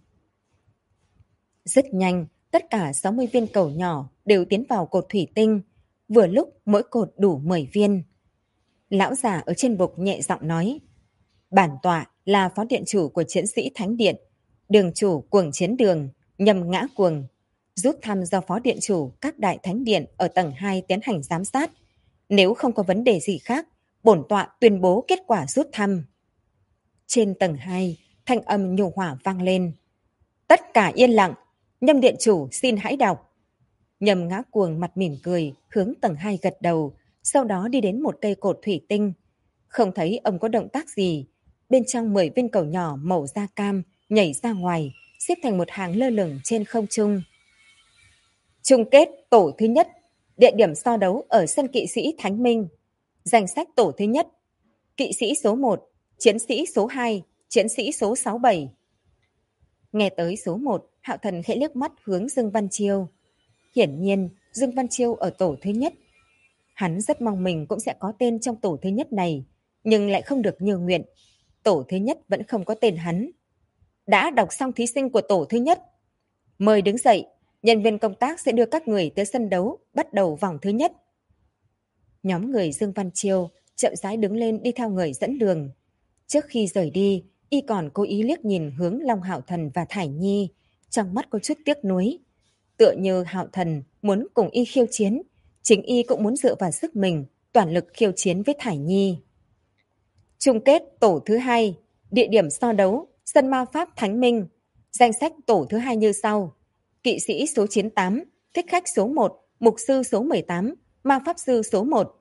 Rất nhanh, tất cả 60 viên cầu nhỏ đều tiến vào cột thủy tinh, vừa lúc mỗi cột đủ 10 viên. Lão già ở trên bục nhẹ giọng nói, bản tọa là phó điện chủ của chiến sĩ Thánh Điện, đường chủ cuồng chiến đường, Nhâm Ngã Cuồng. Rút thăm do Phó Điện chủ các đại thánh điện ở tầng 2 tiến hành giám sát. Nếu không có vấn đề gì khác, bổn tọa tuyên bố kết quả rút thăm. Trên tầng 2, thanh âm nhu hòa vang lên. Tất cả yên lặng, Nhâm Điện chủ xin hãy đọc. Nhâm Ngã Cuồng mặt mỉm cười, hướng tầng 2 gật đầu, sau đó đi đến một cây cột thủy tinh. Không thấy ông có động tác gì. Bên trong 10 viên cầu nhỏ màu da cam nhảy ra ngoài, xếp thành một hàng lơ lửng trên không trung. Chung kết tổ thứ nhất, địa điểm so đấu ở sân kỵ sĩ Thánh Minh. Danh sách tổ thứ nhất, kỵ sĩ số 1, chiến sĩ số 2, chiến sĩ số 67. Nghe tới số 1, Hạo Thần khẽ liếc mắt hướng Dương Văn Chiêu. Hiển nhiên, Dương Văn Chiêu ở tổ thứ nhất. Hắn rất mong mình cũng sẽ có tên trong tổ thứ nhất này, nhưng lại không được như nguyện. Tổ thứ nhất vẫn không có tên hắn. Đã đọc xong thí sinh của tổ thứ nhất. Mời đứng dậy, nhân viên công tác sẽ đưa các người tới sân đấu, bắt đầu vòng thứ nhất. Nhóm người Dương Văn Chiêu chậm rãi đứng lên đi theo người dẫn đường. Trước khi rời đi, y còn cố ý liếc nhìn hướng Long Hạo Thần và Thải Nhi, trong mắt có chút tiếc nuối. Tựa như Hạo Thần muốn cùng y khiêu chiến, chính y cũng muốn dựa vào sức mình, toàn lực khiêu chiến với Thải Nhi. Chung kết tổ thứ 2, địa điểm so đấu, sân ma pháp Thánh Minh. Danh sách tổ thứ 2 như sau. Kỵ sĩ số 98, thích khách số 1, mục sư số 18, ma pháp sư số 1.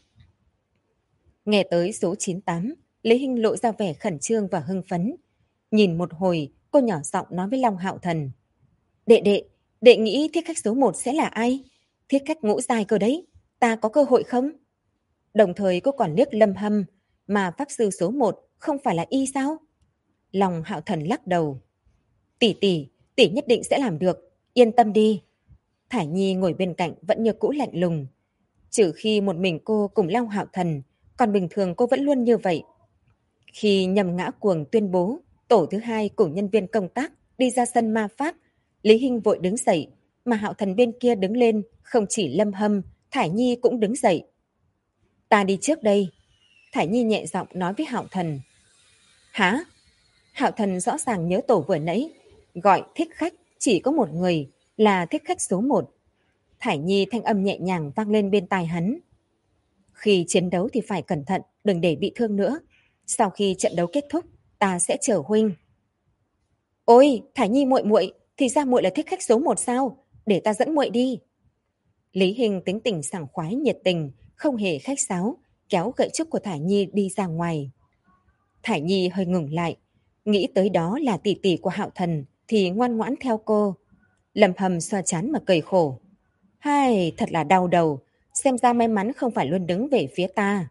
Nghe tới số 98, Lý Hinh lộ ra vẻ khẩn trương và hưng phấn. Nhìn một hồi, cô nhỏ giọng nói với Long Hạo Thần. Đệ nghĩ thiết khách số 1 sẽ là ai? Thiết khách ngũ giai cơ đấy, ta có cơ hội không? Đồng thời cô còn liếc Lâm Hâm, mà pháp sư số 1 không phải là y sao? Long Hạo Thần lắc đầu. Tỷ nhất định sẽ làm được, yên tâm đi. Thải Nhi ngồi bên cạnh vẫn như cũ lạnh lùng. Trừ khi một mình cô cùng Long Hạo Thần, còn bình thường cô vẫn luôn như vậy. Khi Nhâm Ngã Cuồng tuyên bố tổ thứ 2 cùng nhân viên công tác đi ra sân ma pháp, Lý Hinh vội đứng dậy, mà Hạo Thần bên kia đứng lên, không chỉ Lâm Hâm, Thải Nhi cũng đứng dậy. Ta đi trước đây. Thải Nhi nhẹ giọng nói với Hạo Thần. Hả? Hạo Thần rõ ràng nhớ tổ vừa nãy, gọi thích khách chỉ có một người, là thích khách số 1. Thải Nhi thanh âm nhẹ nhàng vang lên bên tai hắn. Khi chiến đấu thì phải cẩn thận, đừng để bị thương nữa. Sau khi trận đấu kết thúc, ta sẽ chở huynh. Ôi, Thải Nhi muội, thì ra muội là thích khách số 1 sao? Để ta dẫn muội đi. Lý Hinh tính tình sảng khoái nhiệt tình, không hề khách sáo, kéo gậy trúc của Thải Nhi đi ra ngoài. Thải Nhi hơi ngừng lại, nghĩ tới đó là tỷ tỷ của Hạo Thần thì ngoan ngoãn theo cô. Lâm Hâm xoa trán mà cười khổ. Hai, thật là đau đầu, xem ra may mắn không phải luôn đứng về phía ta.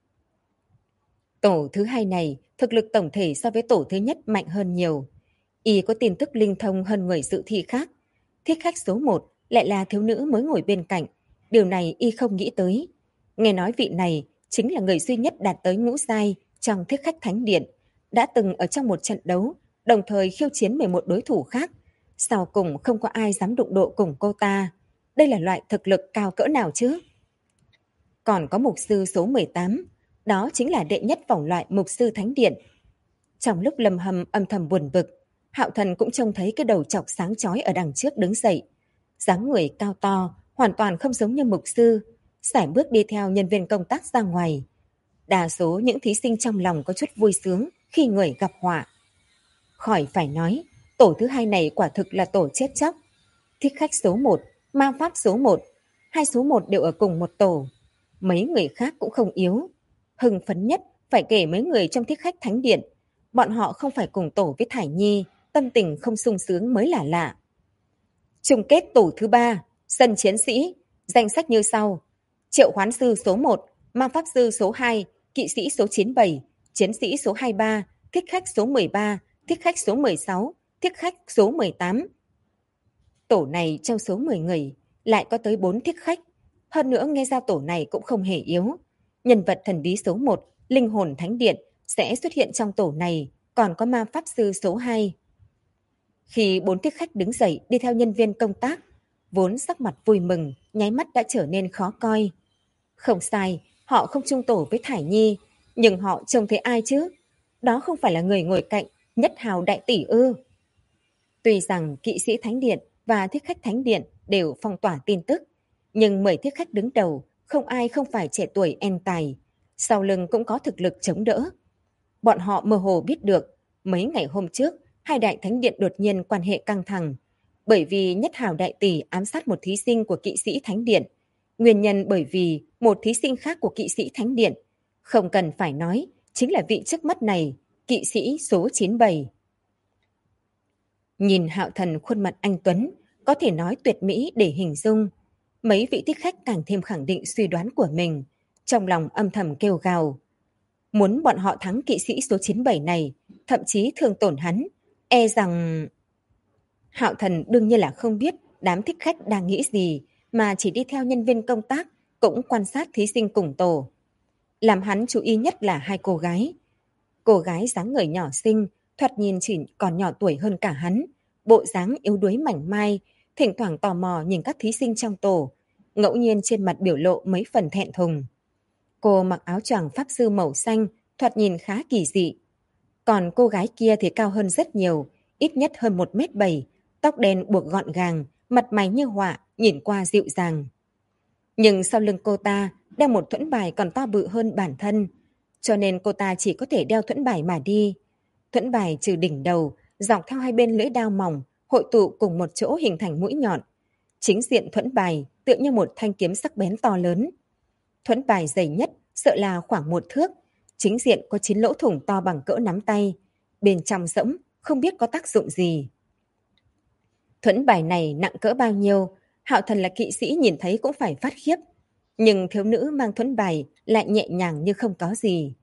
Tổ thứ 2 này, thực lực tổng thể so với tổ thứ nhất mạnh hơn nhiều. Y có tin tức linh thông hơn người dự thi khác. Thiết khách số 1 lại là thiếu nữ mới ngồi bên cạnh. Điều này Y không nghĩ tới. Nghe nói vị này chính là người duy nhất đạt tới ngũ giai trong thiết khách thánh điện. Đã từng ở trong một trận đấu, đồng thời khiêu chiến 11 đối thủ khác. Sau cùng không có ai dám đụng độ cùng cô ta. Đây là loại thực lực cao cỡ nào chứ? Còn có mục sư số 18, đó chính là đệ nhất vòng loại mục sư thánh điện. Trong lúc Lâm Hâm âm thầm buồn bực, Hạo Thần cũng trông thấy cái đầu chọc sáng chói ở đằng trước đứng dậy. Dáng người cao to, hoàn toàn không giống như mục sư, sải bước đi theo nhân viên công tác ra ngoài. Đa số những thí sinh trong lòng có chút vui sướng khi người gặp họa. Khỏi phải nói, tổ thứ 2 này quả thực là tổ chết chóc. Thích khách số 1, ma pháp số 1, hai số 1 đều ở cùng một tổ. Mấy người khác cũng không yếu. Hưng phấn nhất phải kể mấy người trong thiết khách thánh điện. Bọn họ không phải cùng tổ với Thải Nhi, tâm tình không sung sướng mới là lạ. Chung kết tổ thứ 3, sân chiến sĩ, danh sách như sau. Triệu hoán sư số 1, ma pháp sư số 2, kỵ sĩ số 97, chiến sĩ số 23, thích khách số 13, thích khách số 16, thích khách số 18. Tổ này trong số 10 người lại có tới 4 thích khách. Hơn nữa nghe ra tổ này cũng không hề yếu. Nhân vật thần bí số 1, linh hồn thánh điện, sẽ xuất hiện trong tổ này, còn có ma pháp sư số 2. Khi 4 thích khách đứng dậy đi theo nhân viên công tác, vốn sắc mặt vui mừng, nháy mắt đã trở nên khó coi. Không sai, họ không chung tổ với Thải Nhi, nhưng họ trông thấy ai chứ? Đó không phải là người ngồi cạnh Nhất Hào đại tỷ ư? Tuy rằng kỵ sĩ thánh điện và thích khách thánh điện đều phong tỏa tin tức. Nhưng 10 thích khách đứng đầu, không ai không phải trẻ tuổi en tài. Sau lưng cũng có thực lực chống đỡ. Bọn họ mơ hồ biết được, mấy ngày hôm trước, hai đại thánh điện đột nhiên quan hệ căng thẳng. Bởi vì Nhất Hào đại tỷ ám sát một thí sinh của kỵ sĩ thánh điện. Nguyên nhân bởi vì một thí sinh khác của kỵ sĩ thánh điện. Không cần phải nói, chính là vị trước mắt này, kỵ sĩ số 97. Nhìn Hạo Thần khuôn mặt anh Tuấn, có thể nói tuyệt mỹ để hình dung. Mấy vị thích khách càng thêm khẳng định suy đoán của mình, trong lòng âm thầm kêu gào. Muốn bọn họ thắng kỵ sĩ số 97 này, thậm chí thương tổn hắn, e rằng... Hạo Thần đương nhiên là không biết đám thích khách đang nghĩ gì, mà chỉ đi theo nhân viên công tác, cũng quan sát thí sinh cùng tổ. Làm hắn chú ý nhất là hai cô gái. Cô gái dáng người nhỏ xinh, thoạt nhìn chỉ còn nhỏ tuổi hơn cả hắn, bộ dáng yếu đuối mảnh mai, thỉnh thoảng tò mò nhìn các thí sinh trong tổ, ngẫu nhiên trên mặt biểu lộ mấy phần thẹn thùng. Cô mặc áo choàng pháp sư màu xanh, thoạt nhìn khá kỳ dị. Còn cô gái kia thì cao hơn rất nhiều, ít nhất hơn 1m7, tóc đen buộc gọn gàng, mặt mày như họa, nhìn qua dịu dàng. Nhưng sau lưng cô ta đeo một thuẫn bài còn to bự hơn bản thân, cho nên cô ta chỉ có thể đeo thuẫn bài mà đi. Thuẫn bài trừ đỉnh đầu, dọc theo hai bên lưỡi đao mỏng, hội tụ cùng một chỗ hình thành mũi nhọn. Chính diện thuẫn bài tựa như một thanh kiếm sắc bén to lớn. Thuẫn bài dày nhất sợ là khoảng 1 thước, chính diện có 9 lỗ thủng to bằng cỡ nắm tay, bên trong rỗng, không biết có tác dụng gì. Thuẫn bài này nặng cỡ bao nhiêu, Hạo Thần là kỵ sĩ nhìn thấy cũng phải phát khiếp, nhưng thiếu nữ mang thuẫn bài lại nhẹ nhàng như không có gì.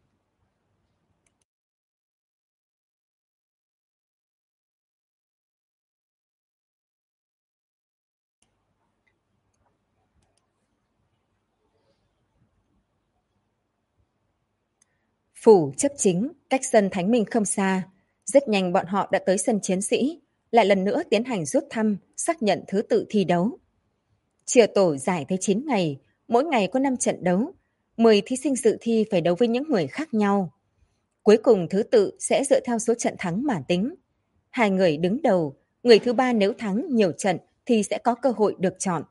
Phủ chấp chính, cách sân Thánh Minh không xa. Rất nhanh bọn họ đã tới sân chiến sĩ, lại lần nữa tiến hành rút thăm, xác nhận thứ tự thi đấu. Chia tổ giải tới 9 ngày, mỗi ngày có 5 trận đấu. 10 thí sinh dự thi phải đấu với những người khác nhau. Cuối cùng thứ tự sẽ dựa theo số trận thắng mà tính. 2 người đứng đầu, người thứ ba nếu thắng nhiều trận thì sẽ có cơ hội được chọn.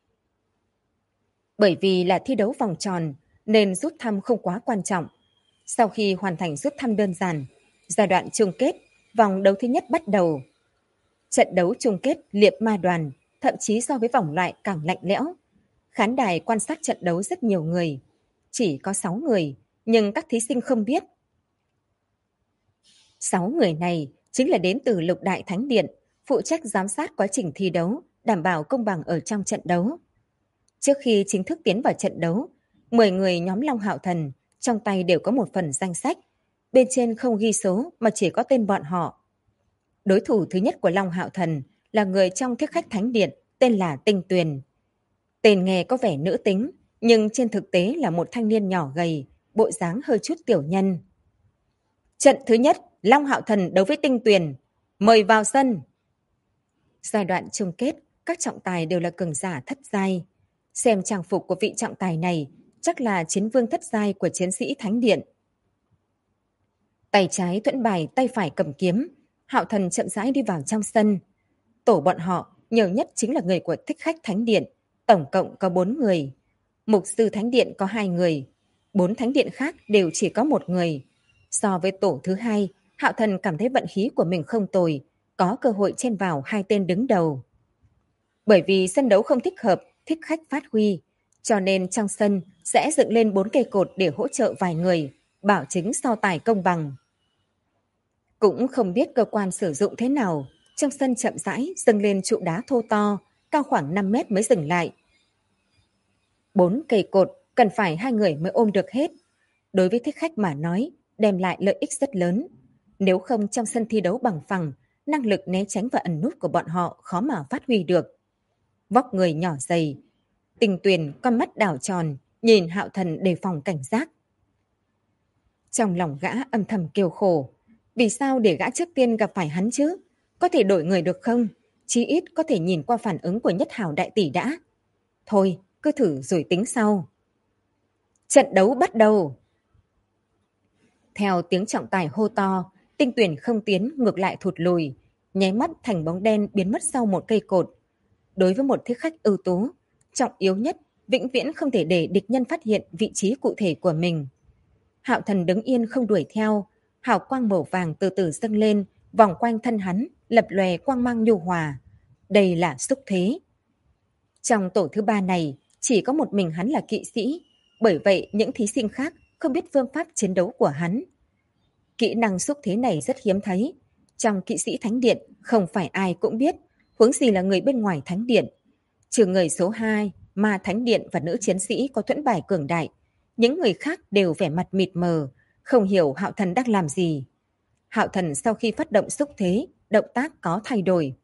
Bởi vì là thi đấu vòng tròn, nên rút thăm không quá quan trọng. Sau khi hoàn thành rút thăm đơn giản, giai đoạn chung kết, vòng đấu thứ nhất bắt đầu. Trận đấu chung kết liệp ma đoàn, thậm chí so với vòng loại càng lạnh lẽo. Khán đài quan sát trận đấu rất nhiều người. Chỉ có 6 người, nhưng các thí sinh không biết. 6 người này chính là đến từ Lục Đại Thánh Điện, phụ trách giám sát quá trình thi đấu, đảm bảo công bằng ở trong trận đấu. Trước khi chính thức tiến vào trận đấu, 10 người nhóm Long Hạo Thần trong tay đều có một phần danh sách. Bên trên không ghi số mà chỉ có tên bọn họ. Đối thủ thứ nhất của Long Hạo Thần là người trong Thiết Khách Thánh Điện, tên là Tinh Tuyền. Tên nghe có vẻ nữ tính, nhưng trên thực tế là một thanh niên nhỏ gầy, bộ dáng hơi chút tiểu nhân. Trận thứ nhất, Long Hạo Thần đấu với Tinh Tuyền. Mời vào sân. Giai đoạn chung kết, các trọng tài đều là cường giả thất giai. Xem trang phục của vị trọng tài này, chắc là chiến vương thất giai của chiến sĩ Thánh Điện. Tay trái thuẫn bài, tay phải cầm kiếm. Hạo Thần chậm rãi đi vào trong sân. Tổ bọn họ nhiều nhất chính là người của Thích Khách Thánh Điện, tổng cộng có 4 người. Mục sư Thánh Điện có 2 người, 4 thánh điện khác đều chỉ có 1 người. So với tổ thứ hai, Hạo Thần cảm thấy vận khí của mình không tồi, có cơ hội chen vào 2 tên đứng đầu. Bởi vì sân đấu không thích hợp thích khách phát huy, cho nên trong sân sẽ dựng lên 4 cây cột để hỗ trợ vài người, bảo chứng so tài công bằng. Cũng không biết cơ quan sử dụng thế nào, trong sân chậm rãi dâng lên trụ đá thô to, cao khoảng 5 mét mới dừng lại. 4 cây cột cần phải 2 người mới ôm được hết. Đối với thích khách mà nói, đem lại lợi ích rất lớn. Nếu không trong sân thi đấu bằng phẳng, năng lực né tránh và ẩn nút của bọn họ khó mà phát huy được. Vóc người nhỏ dày, Tinh Tuyền con mắt đảo tròn, nhìn Hạo Thần đề phòng cảnh giác. Trong lòng gã âm thầm kêu khổ. Vì sao để gã trước tiên gặp phải hắn chứ? Có thể đổi người được không? Chí ít có thể nhìn qua phản ứng của Nhất Hào đại tỷ đã. Thôi, cứ thử rồi tính sau. Trận đấu bắt đầu. Theo tiếng trọng tài hô to, Tinh Tuyền không tiến ngược lại thụt lùi. nháy mắt thành bóng đen biến mất sau một cây cột. Đối với một thích khách ưu tú, trọng yếu nhất vĩnh viễn không thể để địch nhân phát hiện vị trí cụ thể của mình. Hạo Thần đứng yên không đuổi theo, hào quang màu vàng từ từ dâng lên, vòng quanh thân hắn, lập lòe quang mang nhu hòa. Đây là xúc thế. Trong tổ thứ 3 này, chỉ có một mình hắn là kỵ sĩ, bởi vậy những thí sinh khác không biết phương pháp chiến đấu của hắn. Kỹ năng xúc thế này rất hiếm thấy. Trong kỵ sĩ thánh điện, không phải ai cũng biết, huống gì là người bên ngoài thánh điện. Trừ người số 2, ma thánh điện và nữ chiến sĩ có thuẫn bài cường đại, những người khác đều vẻ mặt mịt mờ, không hiểu Hạo Thần đang làm gì. Hạo Thần sau khi phát động xúc thế, động tác có thay đổi.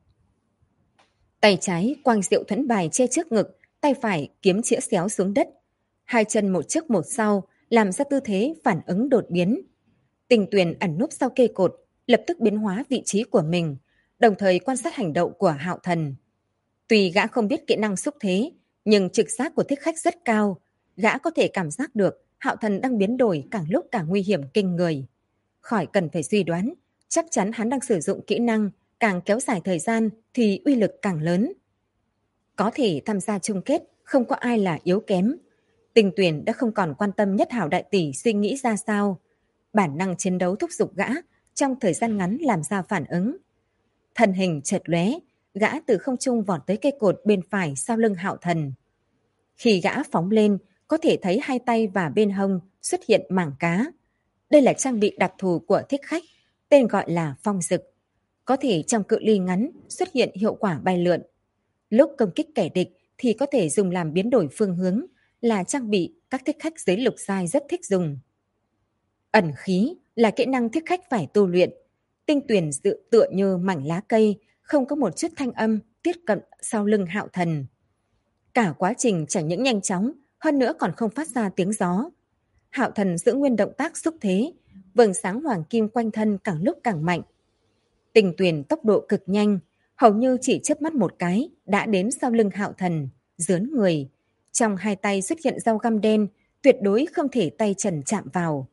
Tay trái quang diệu thuẫn bài che trước ngực, tay phải kiếm chĩa xéo xuống đất. Hai chân một trước một sau, làm ra tư thế phản ứng đột biến. Tình Tuyền ẩn núp sau cây cột, lập tức biến hóa vị trí của mình, đồng thời quan sát hành động của Hạo Thần. Tuy gã không biết kỹ năng xúc thế, nhưng trực giác của thích khách rất cao. Gã có thể cảm giác được Hạo Thần đang biến đổi càng lúc càng nguy hiểm kinh người. Khỏi cần phải suy đoán, chắc chắn hắn đang sử dụng kỹ năng, càng kéo dài thời gian thì uy lực càng lớn. Có thể tham gia chung kết, không có ai là yếu kém. Tình Tuyền đã không còn quan tâm Nhất Hảo đại tỷ suy nghĩ ra sao. Bản năng chiến đấu thúc giục gã, trong thời gian ngắn làm ra phản ứng. Thân hình chợt lóe, gã từ không trung vọt tới cây cột bên phải sau lưng Hạo Thần. Khi gã phóng lên, có thể thấy hai tay và bên hông xuất hiện mảng cá. Đây là trang bị đặc thù của thích khách, tên gọi là phong dực. Có thể trong cự ly ngắn xuất hiện hiệu quả bay lượn. Lúc công kích kẻ địch thì có thể dùng làm biến đổi phương hướng, là trang bị các thích khách dưới lục giai rất thích dùng. Ẩn khí là kỹ năng thích khách phải tu luyện. Tinh Tuyền dự tựa như mảnh lá cây, không có một chút thanh âm tiếp cận sau lưng Hạo Thần. Cả quá trình chẳng những nhanh chóng, hơn nữa còn không phát ra tiếng gió. Hạo Thần giữ nguyên động tác xúc thế, vầng sáng hoàng kim quanh thân càng lúc càng mạnh. Tình Tuyền tốc độ cực nhanh, hầu như chỉ chớp mắt một cái đã đến sau lưng Hạo Thần, dướn người. Trong hai tay xuất hiện dao găm đen, tuyệt đối không thể tay trần chạm vào.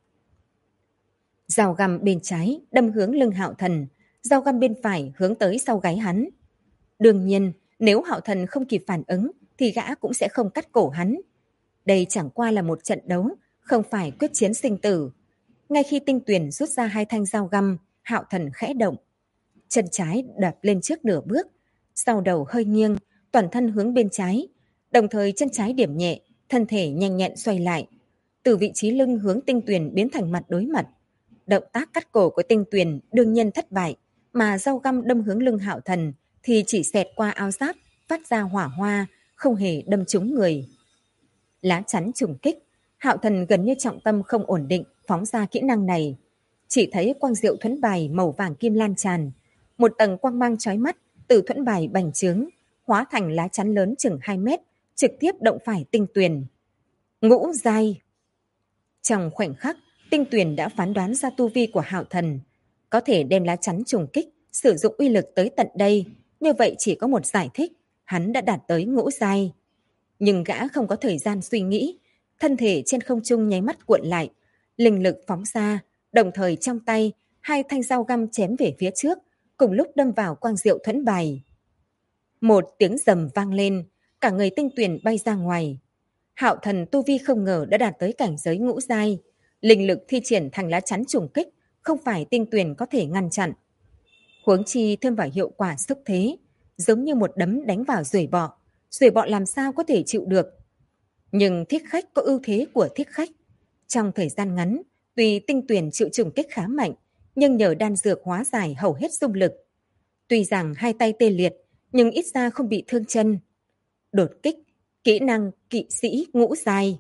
Dao găm bên trái đâm hướng lưng Hạo Thần, dao găm bên phải hướng tới sau gáy hắn. Đương nhiên, nếu Hạo Thần không kịp phản ứng thì gã cũng sẽ không cắt cổ hắn. Đây chẳng qua là một trận đấu, không phải quyết chiến sinh tử. Ngay khi Tinh Tuyền rút ra hai thanh dao găm, Hạo Thần khẽ động. Chân trái đạp lên trước nửa bước, sau đầu hơi nghiêng, toàn thân hướng bên trái, đồng thời chân trái điểm nhẹ, thân thể nhanh nhẹn xoay lại. Từ vị trí lưng hướng Tinh Tuyền biến thành mặt đối mặt. Động tác cắt cổ của Tinh Tuyền đương nhiên thất bại, mà dao găm đâm hướng lưng Hạo Thần thì chỉ xẹt qua áo giáp, phát ra hỏa hoa, không hề đâm trúng người. Lá chắn trùng kích, Hạo Thần gần như trọng tâm không ổn định, phóng ra kỹ năng này. Chỉ thấy quang diệu thuẫn bài màu vàng kim lan tràn, một tầng quang mang chói mắt từ thuẫn bài bành trướng, hóa thành lá chắn lớn chừng 2 mét, trực tiếp động phải Tinh Tuyền. Ngũ giai. Trong khoảnh khắc, Tinh Tuyền đã phán đoán ra tu vi của Hạo Thần, có thể đem lá chắn trùng kích, sử dụng uy lực tới tận đây, như vậy chỉ có một giải thích, hắn đã đạt tới ngũ giai. Nhưng gã không có thời gian suy nghĩ, thân thể trên không trung nháy mắt cuộn lại, linh lực phóng ra, đồng thời trong tay, hai thanh dao găm chém về phía trước, cùng lúc đâm vào quang diệu thuẫn bài. Một tiếng rầm vang lên, cả người Tinh Tuyền bay ra ngoài. Hạo Thần tu vi không ngờ đã đạt tới cảnh giới ngũ giai, linh lực thi triển thành lá chắn trùng kích, không phải Tinh Tuyền có thể ngăn chặn. Huống chi thêm vào hiệu quả xúc thế, giống như một đấm đánh vào ruồi bọ làm sao có thể chịu được. Nhưng thích khách có ưu thế của thích khách. Trong thời gian ngắn, tuy Tinh Tuyền chịu trùng kích khá mạnh, nhưng nhờ đan dược hóa giải hầu hết xung lực. Tuy rằng hai tay tê liệt, nhưng ít ra không bị thương chân. Đột kích, kỹ năng kỵ sĩ ngũ giai.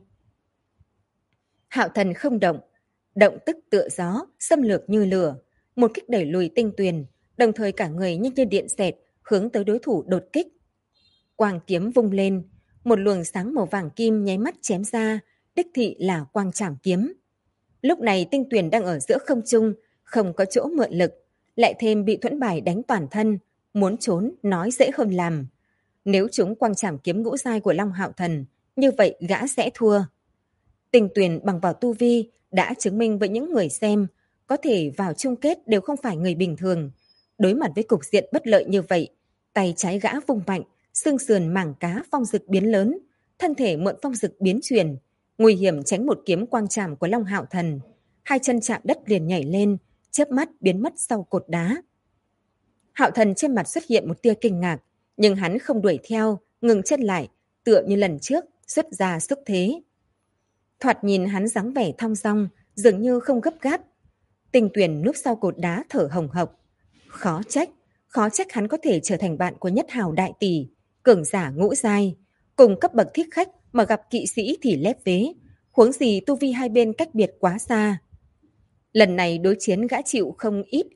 Hạo Thần không động, động tức tựa gió, xâm lược như lửa, một kích đẩy lùi Tinh Tuyền, đồng thời cả người nhanh như điện xẹt hướng tới đối thủ đột kích. Quang kiếm vung lên, một luồng sáng màu vàng kim nháy mắt chém ra, đích thị là quang trảm kiếm. Lúc này Tinh Tuyền đang ở giữa không trung, không có chỗ mượn lực, lại thêm bị thuẫn bài đánh toàn thân, muốn trốn nói dễ hơn làm. Nếu chúng quang trảm kiếm ngũ giai của Long Hạo Thần, như vậy gã sẽ thua. Tinh Tuyền bằng vào tu vi đã chứng minh với những người xem, có thể vào chung kết đều không phải người bình thường. Đối mặt với cục diện bất lợi như vậy, tay trái gã vung mạnh, xương sườn mảng cá phong dực biến lớn, thân thể mượn phong dực biến chuyển, nguy hiểm tránh một kiếm quang trảm của Long Hạo Thần. Hai chân chạm đất liền nhảy lên, chớp mắt biến mất sau cột đá. Hạo Thần trên mặt xuất hiện một tia kinh ngạc, nhưng hắn không đuổi theo, ngừng chân lại, tựa như lần trước, xuất ra xúc thế. Thoạt nhìn hắn dáng vẻ thong dong, dường như không gấp gáp. Tinh Tuyền núp sau cột đá thở hồng hộc. Khó trách hắn có thể trở thành bạn của Nhất Hào đại tỷ, cường giả ngũ giai, cùng cấp bậc thiết khách mà gặp kỵ sĩ thì lép vế, huống gì tu vi hai bên cách biệt quá xa. Lần này đối chiến gã chịu không ít.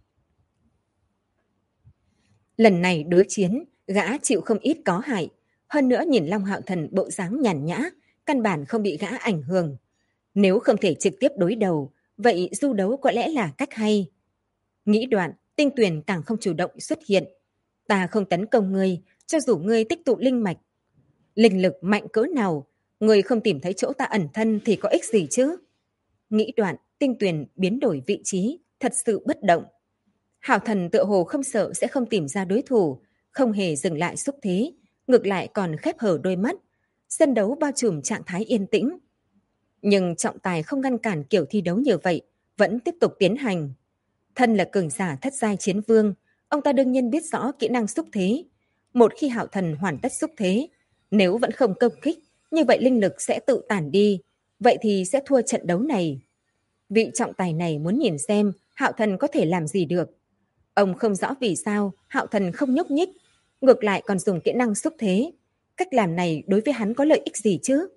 Có hại, hơn nữa nhìn Long Hạo Thần bộ dáng nhàn nhã, căn bản không bị gã ảnh hưởng. Nếu không thể trực tiếp đối đầu, vậy du đấu có lẽ là cách hay. Nghĩ đoạn, Tinh Tuyền càng không chủ động xuất hiện. Ta không tấn công ngươi, cho dù ngươi tích tụ linh mạch. Linh lực mạnh cỡ nào, ngươi không tìm thấy chỗ ta ẩn thân thì có ích gì chứ? Nghĩ đoạn, Tinh Tuyền biến đổi vị trí, thật sự bất động. Hạo Thần tựa hồ không sợ sẽ không tìm ra đối thủ, không hề dừng lại xúc thế, ngược lại còn khép hở đôi mắt. Sân đấu bao trùm trạng thái yên tĩnh. Nhưng trọng tài không ngăn cản kiểu thi đấu như vậy, vẫn tiếp tục tiến hành. Thân là cường giả thất giai chiến vương, ông ta đương nhiên biết rõ kỹ năng xúc thế. Một khi Hạo Thần hoàn tất xúc thế, nếu vẫn không công kích, như vậy linh lực sẽ tự tản đi, vậy thì sẽ thua trận đấu này. Vị trọng tài này muốn nhìn xem Hạo Thần có thể làm gì được. Ông không rõ vì sao Hạo Thần không nhúc nhích, ngược lại còn dùng kỹ năng xúc thế. Cách làm này đối với hắn có lợi ích gì chứ?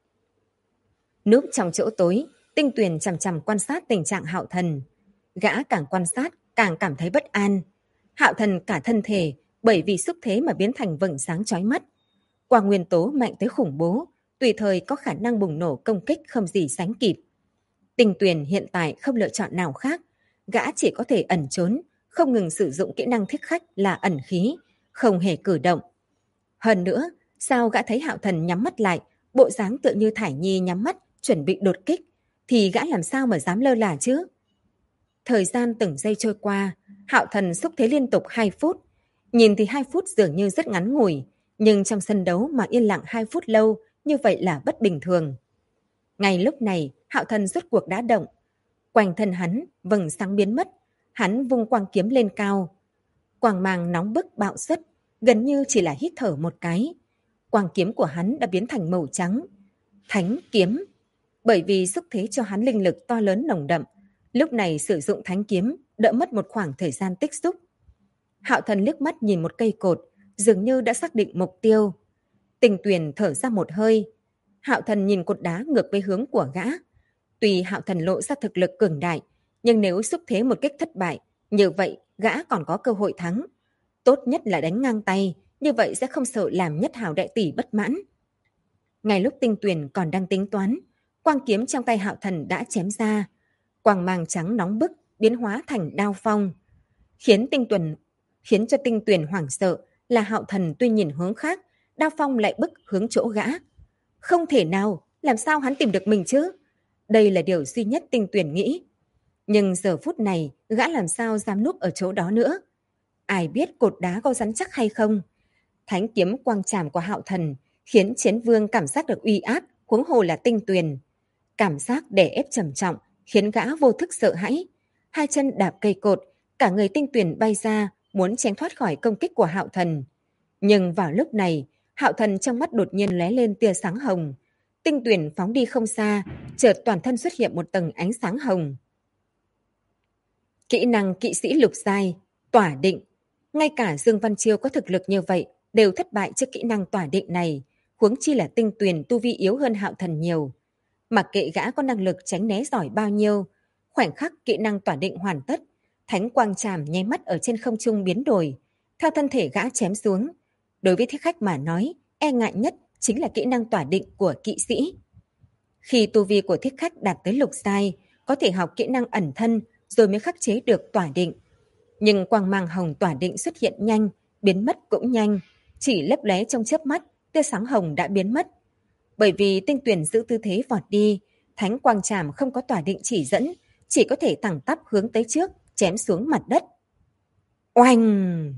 Núp trong chỗ tối, Tinh Tuyền chằm chằm quan sát tình trạng Hạo Thần. Gã càng quan sát, càng cảm thấy bất an. Hạo Thần cả thân thể, bởi vì xúc thế mà biến thành vầng sáng chói mắt. Quang nguyên tố mạnh tới khủng bố, tùy thời có khả năng bùng nổ công kích không gì sánh kịp. Tinh Tuyền hiện tại không lựa chọn nào khác. Gã chỉ có thể ẩn trốn, không ngừng sử dụng kỹ năng thích khách là ẩn khí, không hề cử động. Hơn nữa, sao gã thấy Hạo Thần nhắm mắt lại, bộ dáng tựa như Thải Nhi nhắm mắt, chuẩn bị đột kích, thì gã làm sao mà dám lơ là chứ? Thời gian từng giây trôi qua, Hạo Thần xúc thế liên tục 2 phút. Nhìn thì 2 phút dường như rất ngắn ngủi, nhưng trong sân đấu mà yên lặng 2 phút lâu, như vậy là bất bình thường. Ngay lúc này, Hạo Thần rốt cuộc đã động. Quanh thân hắn, vầng sáng biến mất, hắn vung quang kiếm lên cao. Quang mang nóng bức bạo xuất, gần như chỉ là hít thở một cái. Quang kiếm của hắn đã biến thành màu trắng. Thánh kiếm. Bởi vì xúc thế cho hắn linh lực to lớn nồng đậm, lúc này sử dụng thánh kiếm đỡ mất một khoảng thời gian tích xúc. Hạo Thần liếc mắt nhìn một cây cột, dường như đã xác định mục tiêu. Tinh Tuyền thở ra một hơi. Hạo Thần nhìn cột đá ngược với hướng của gã. Tuy Hạo Thần lộ ra thực lực cường đại, nhưng nếu xúc thế một kích thất bại, như vậy gã còn có cơ hội thắng. Tốt nhất là đánh ngang tay, như vậy sẽ không sợ làm Nhất Hào đại tỷ bất mãn. Ngay lúc Tinh Tuyền còn đang tính toán, quang kiếm trong tay Hạo Thần đã chém ra. Quang mang trắng nóng bức biến hóa thành đao phong. Khiến cho Tinh Tuyền hoảng sợ là Hạo Thần tuy nhìn hướng khác, đao phong lại bức hướng chỗ gã. Không thể nào, làm sao hắn tìm được mình chứ? Đây là điều duy nhất Tinh Tuyền nghĩ. Nhưng giờ phút này, gã làm sao dám núp ở chỗ đó nữa? Ai biết cột đá có rắn chắc hay không? Thánh kiếm quang trảm của Hạo Thần khiến Chiến Vương cảm giác được uy áp, huống hồ là Tinh Tuyền. Cảm giác đè ép trầm trọng khiến gã vô thức sợ hãi. Hai chân đạp cây cột, cả người Tinh Tuyền bay ra, muốn tránh thoát khỏi công kích của Hạo Thần. Nhưng vào lúc này, Hạo Thần trong mắt đột nhiên lóe lên tia sáng hồng. Tinh Tuyền phóng đi không xa, chợt toàn thân xuất hiện một tầng ánh sáng hồng. Kỹ năng kỵ sĩ lục giai, tỏa định. Ngay cả Dương Văn Chiêu có thực lực như vậy đều thất bại trước kỹ năng tỏa định này, huống chi là Tinh Tuyền tu vi yếu hơn Hạo Thần nhiều. Mặc kệ gã có năng lực tránh né giỏi bao nhiêu, khoảnh khắc kỹ năng tỏa định hoàn tất, thánh quang trảm nháy mắt ở trên không trung biến đổi, theo thân thể gã chém xuống. Đối với thích khách mà nói, e ngại nhất chính là kỹ năng tỏa định của kỵ sĩ. Khi tu vi của thích khách đạt tới lục giai, có thể học kỹ năng ẩn thân rồi mới khắc chế được tỏa định. Nhưng quang mang hồng tỏa định xuất hiện nhanh, biến mất cũng nhanh, chỉ lấp lóe trong chớp mắt, tia sáng hồng đã biến mất. Bởi vì Tinh Tuyền giữ tư thế vọt đi, thánh quang trảm không có tỏa định chỉ dẫn, chỉ có thể thẳng tắp hướng tới trước, chém xuống mặt đất. Oanh!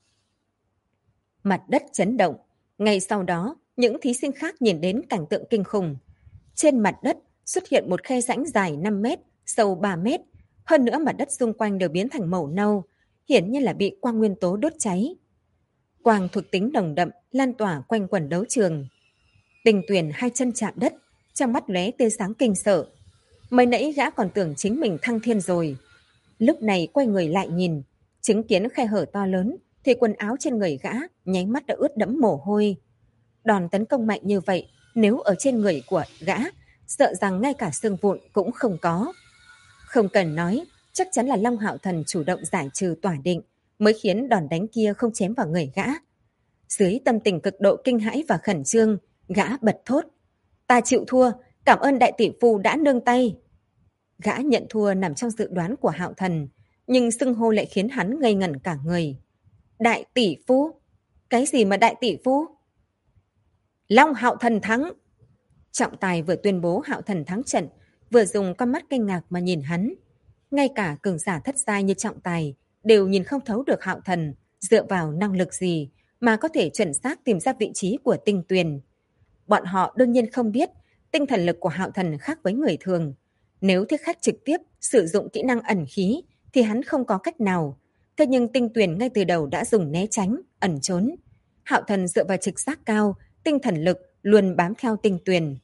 Mặt đất chấn động. Ngay sau đó, những thí sinh khác nhìn đến cảnh tượng kinh khủng. Trên mặt đất xuất hiện một khe rãnh dài 5 mét, sâu 3 mét. Hơn nữa mặt đất xung quanh đều biến thành màu nâu, hiển nhiên là bị quang nguyên tố đốt cháy. Quang thuộc tính nồng đậm lan tỏa quanh quần đấu trường. Tình Tuyền hai chân chạm đất, trong mắt lóe tia sáng kinh sợ. Mới nãy gã còn tưởng chính mình thăng thiên rồi. Lúc này quay người lại nhìn, chứng kiến khe hở to lớn, thì quần áo trên người gã nháy mắt đã ướt đẫm mồ hôi. Đòn tấn công mạnh như vậy, nếu ở trên người của gã, sợ rằng ngay cả xương vụn cũng không có. Không cần nói, chắc chắn là Long Hạo Thần chủ động giải trừ tỏa định, mới khiến đòn đánh kia không chém vào người gã. Dưới tâm tình cực độ kinh hãi và khẩn trương, gã bật thốt: "Ta chịu thua, cảm ơn đại tỷ phu đã nương tay." Gã nhận thua nằm trong dự đoán của Hạo Thần, nhưng xưng hô lại khiến hắn ngây ngẩn cả người. Đại tỷ phu? Cái gì mà đại tỷ phu? Long Hạo Thần thắng! Trọng Tài vừa tuyên bố Hạo Thần thắng trận, vừa dùng con mắt kinh ngạc mà nhìn hắn. Ngay cả cường giả thất giai như Trọng Tài đều nhìn không thấu được Hạo Thần dựa vào năng lực gì mà có thể chuẩn xác tìm ra vị trí của Tinh Tuyền. Bọn họ đương nhiên không biết tinh thần lực của Hạo Thần khác với người thường. Nếu Thiết Khách trực tiếp sử dụng kỹ năng ẩn khí thì hắn không có cách nào. Thế nhưng Tinh Tuyền ngay từ đầu đã dùng né tránh, ẩn trốn. Hạo Thần dựa vào trực giác cao, tinh thần lực luôn bám theo Tinh Tuyền.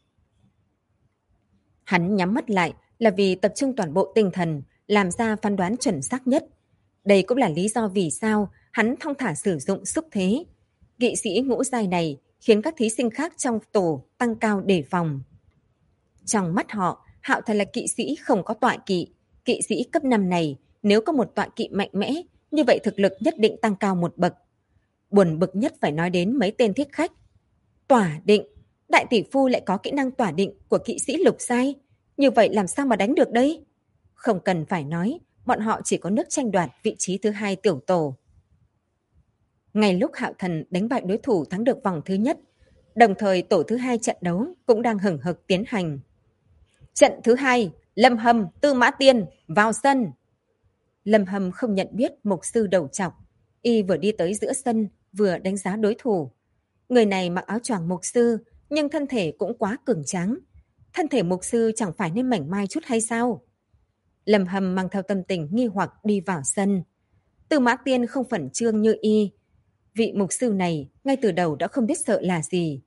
Hắn nhắm mắt lại là vì tập trung toàn bộ tinh thần, làm ra phán đoán chuẩn xác nhất. Đây cũng là lý do vì sao hắn thong thả sử dụng xúc thế. Kỵ sĩ ngũ giai này khiến các thí sinh khác trong tổ tăng cao đề phòng. Trong mắt họ, Hạo Thần là kỵ sĩ không có tọa kỵ. Kỵ sĩ cấp 5 này, nếu có một tọa kỵ mạnh mẽ, như vậy thực lực nhất định tăng cao một bậc. Buồn bực nhất phải nói đến mấy tên thiết khách. Tỏa định, đại tỷ phu lại có kỹ năng tỏa định của kỵ sĩ lục giai. Như vậy làm sao mà đánh được đây? Không cần phải nói, bọn họ chỉ có nước tranh đoạt vị trí thứ 2 tiểu tổ. Ngay lúc Hạo Thần đánh bại đối thủ thắng được vòng thứ nhất, đồng thời tổ thứ 2 trận đấu cũng đang hừng hực tiến hành. Trận thứ 2, Lâm Hâm, Tư Mã Tiên, vào sân. Lâm Hâm không nhận biết mục sư đầu trọc. Y vừa đi tới giữa sân, vừa đánh giá đối thủ. Người này mặc áo choàng mục sư, nhưng thân thể cũng quá cường tráng. Thân thể mục sư chẳng phải nên mảnh mai chút hay sao? Lâm Hâm mang theo tâm tình nghi hoặc đi vào sân. Tư Mã Tiên không phẩn trương như y. Vị mục sư này ngay từ đầu đã không biết sợ là gì.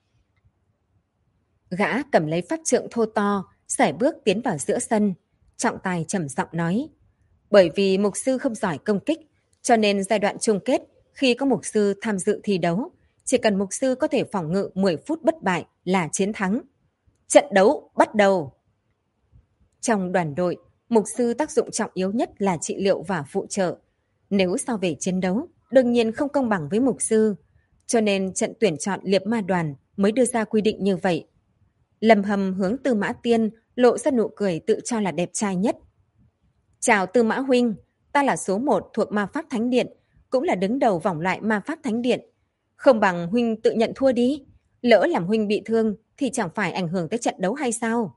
Gã cầm lấy pháp trượng thô to, sải bước tiến vào giữa sân. Trọng Tài trầm giọng nói: bởi vì mục sư không giỏi công kích, cho nên giai đoạn chung kết, khi có mục sư tham dự thi đấu, chỉ cần mục sư có thể phòng ngự 10 phút bất bại là chiến thắng. Trận đấu bắt đầu. Trong đoàn đội, mục sư tác dụng trọng yếu nhất là trị liệu và phụ trợ. Nếu so về chiến đấu, đương nhiên không công bằng với mục sư, cho nên trận tuyển chọn liệp ma đoàn mới đưa ra quy định như vậy. Lâm Hâm hướng Tư Mã Tiên lộ ra nụ cười tự cho là đẹp trai nhất. Chào Tư Mã huynh, ta là số 1 thuộc Ma Pháp Thánh Điện, cũng là đứng đầu vòng loại Ma Pháp Thánh Điện. Không bằng huynh tự nhận thua đi, lỡ làm huynh bị thương thì chẳng phải ảnh hưởng tới trận đấu hay sao?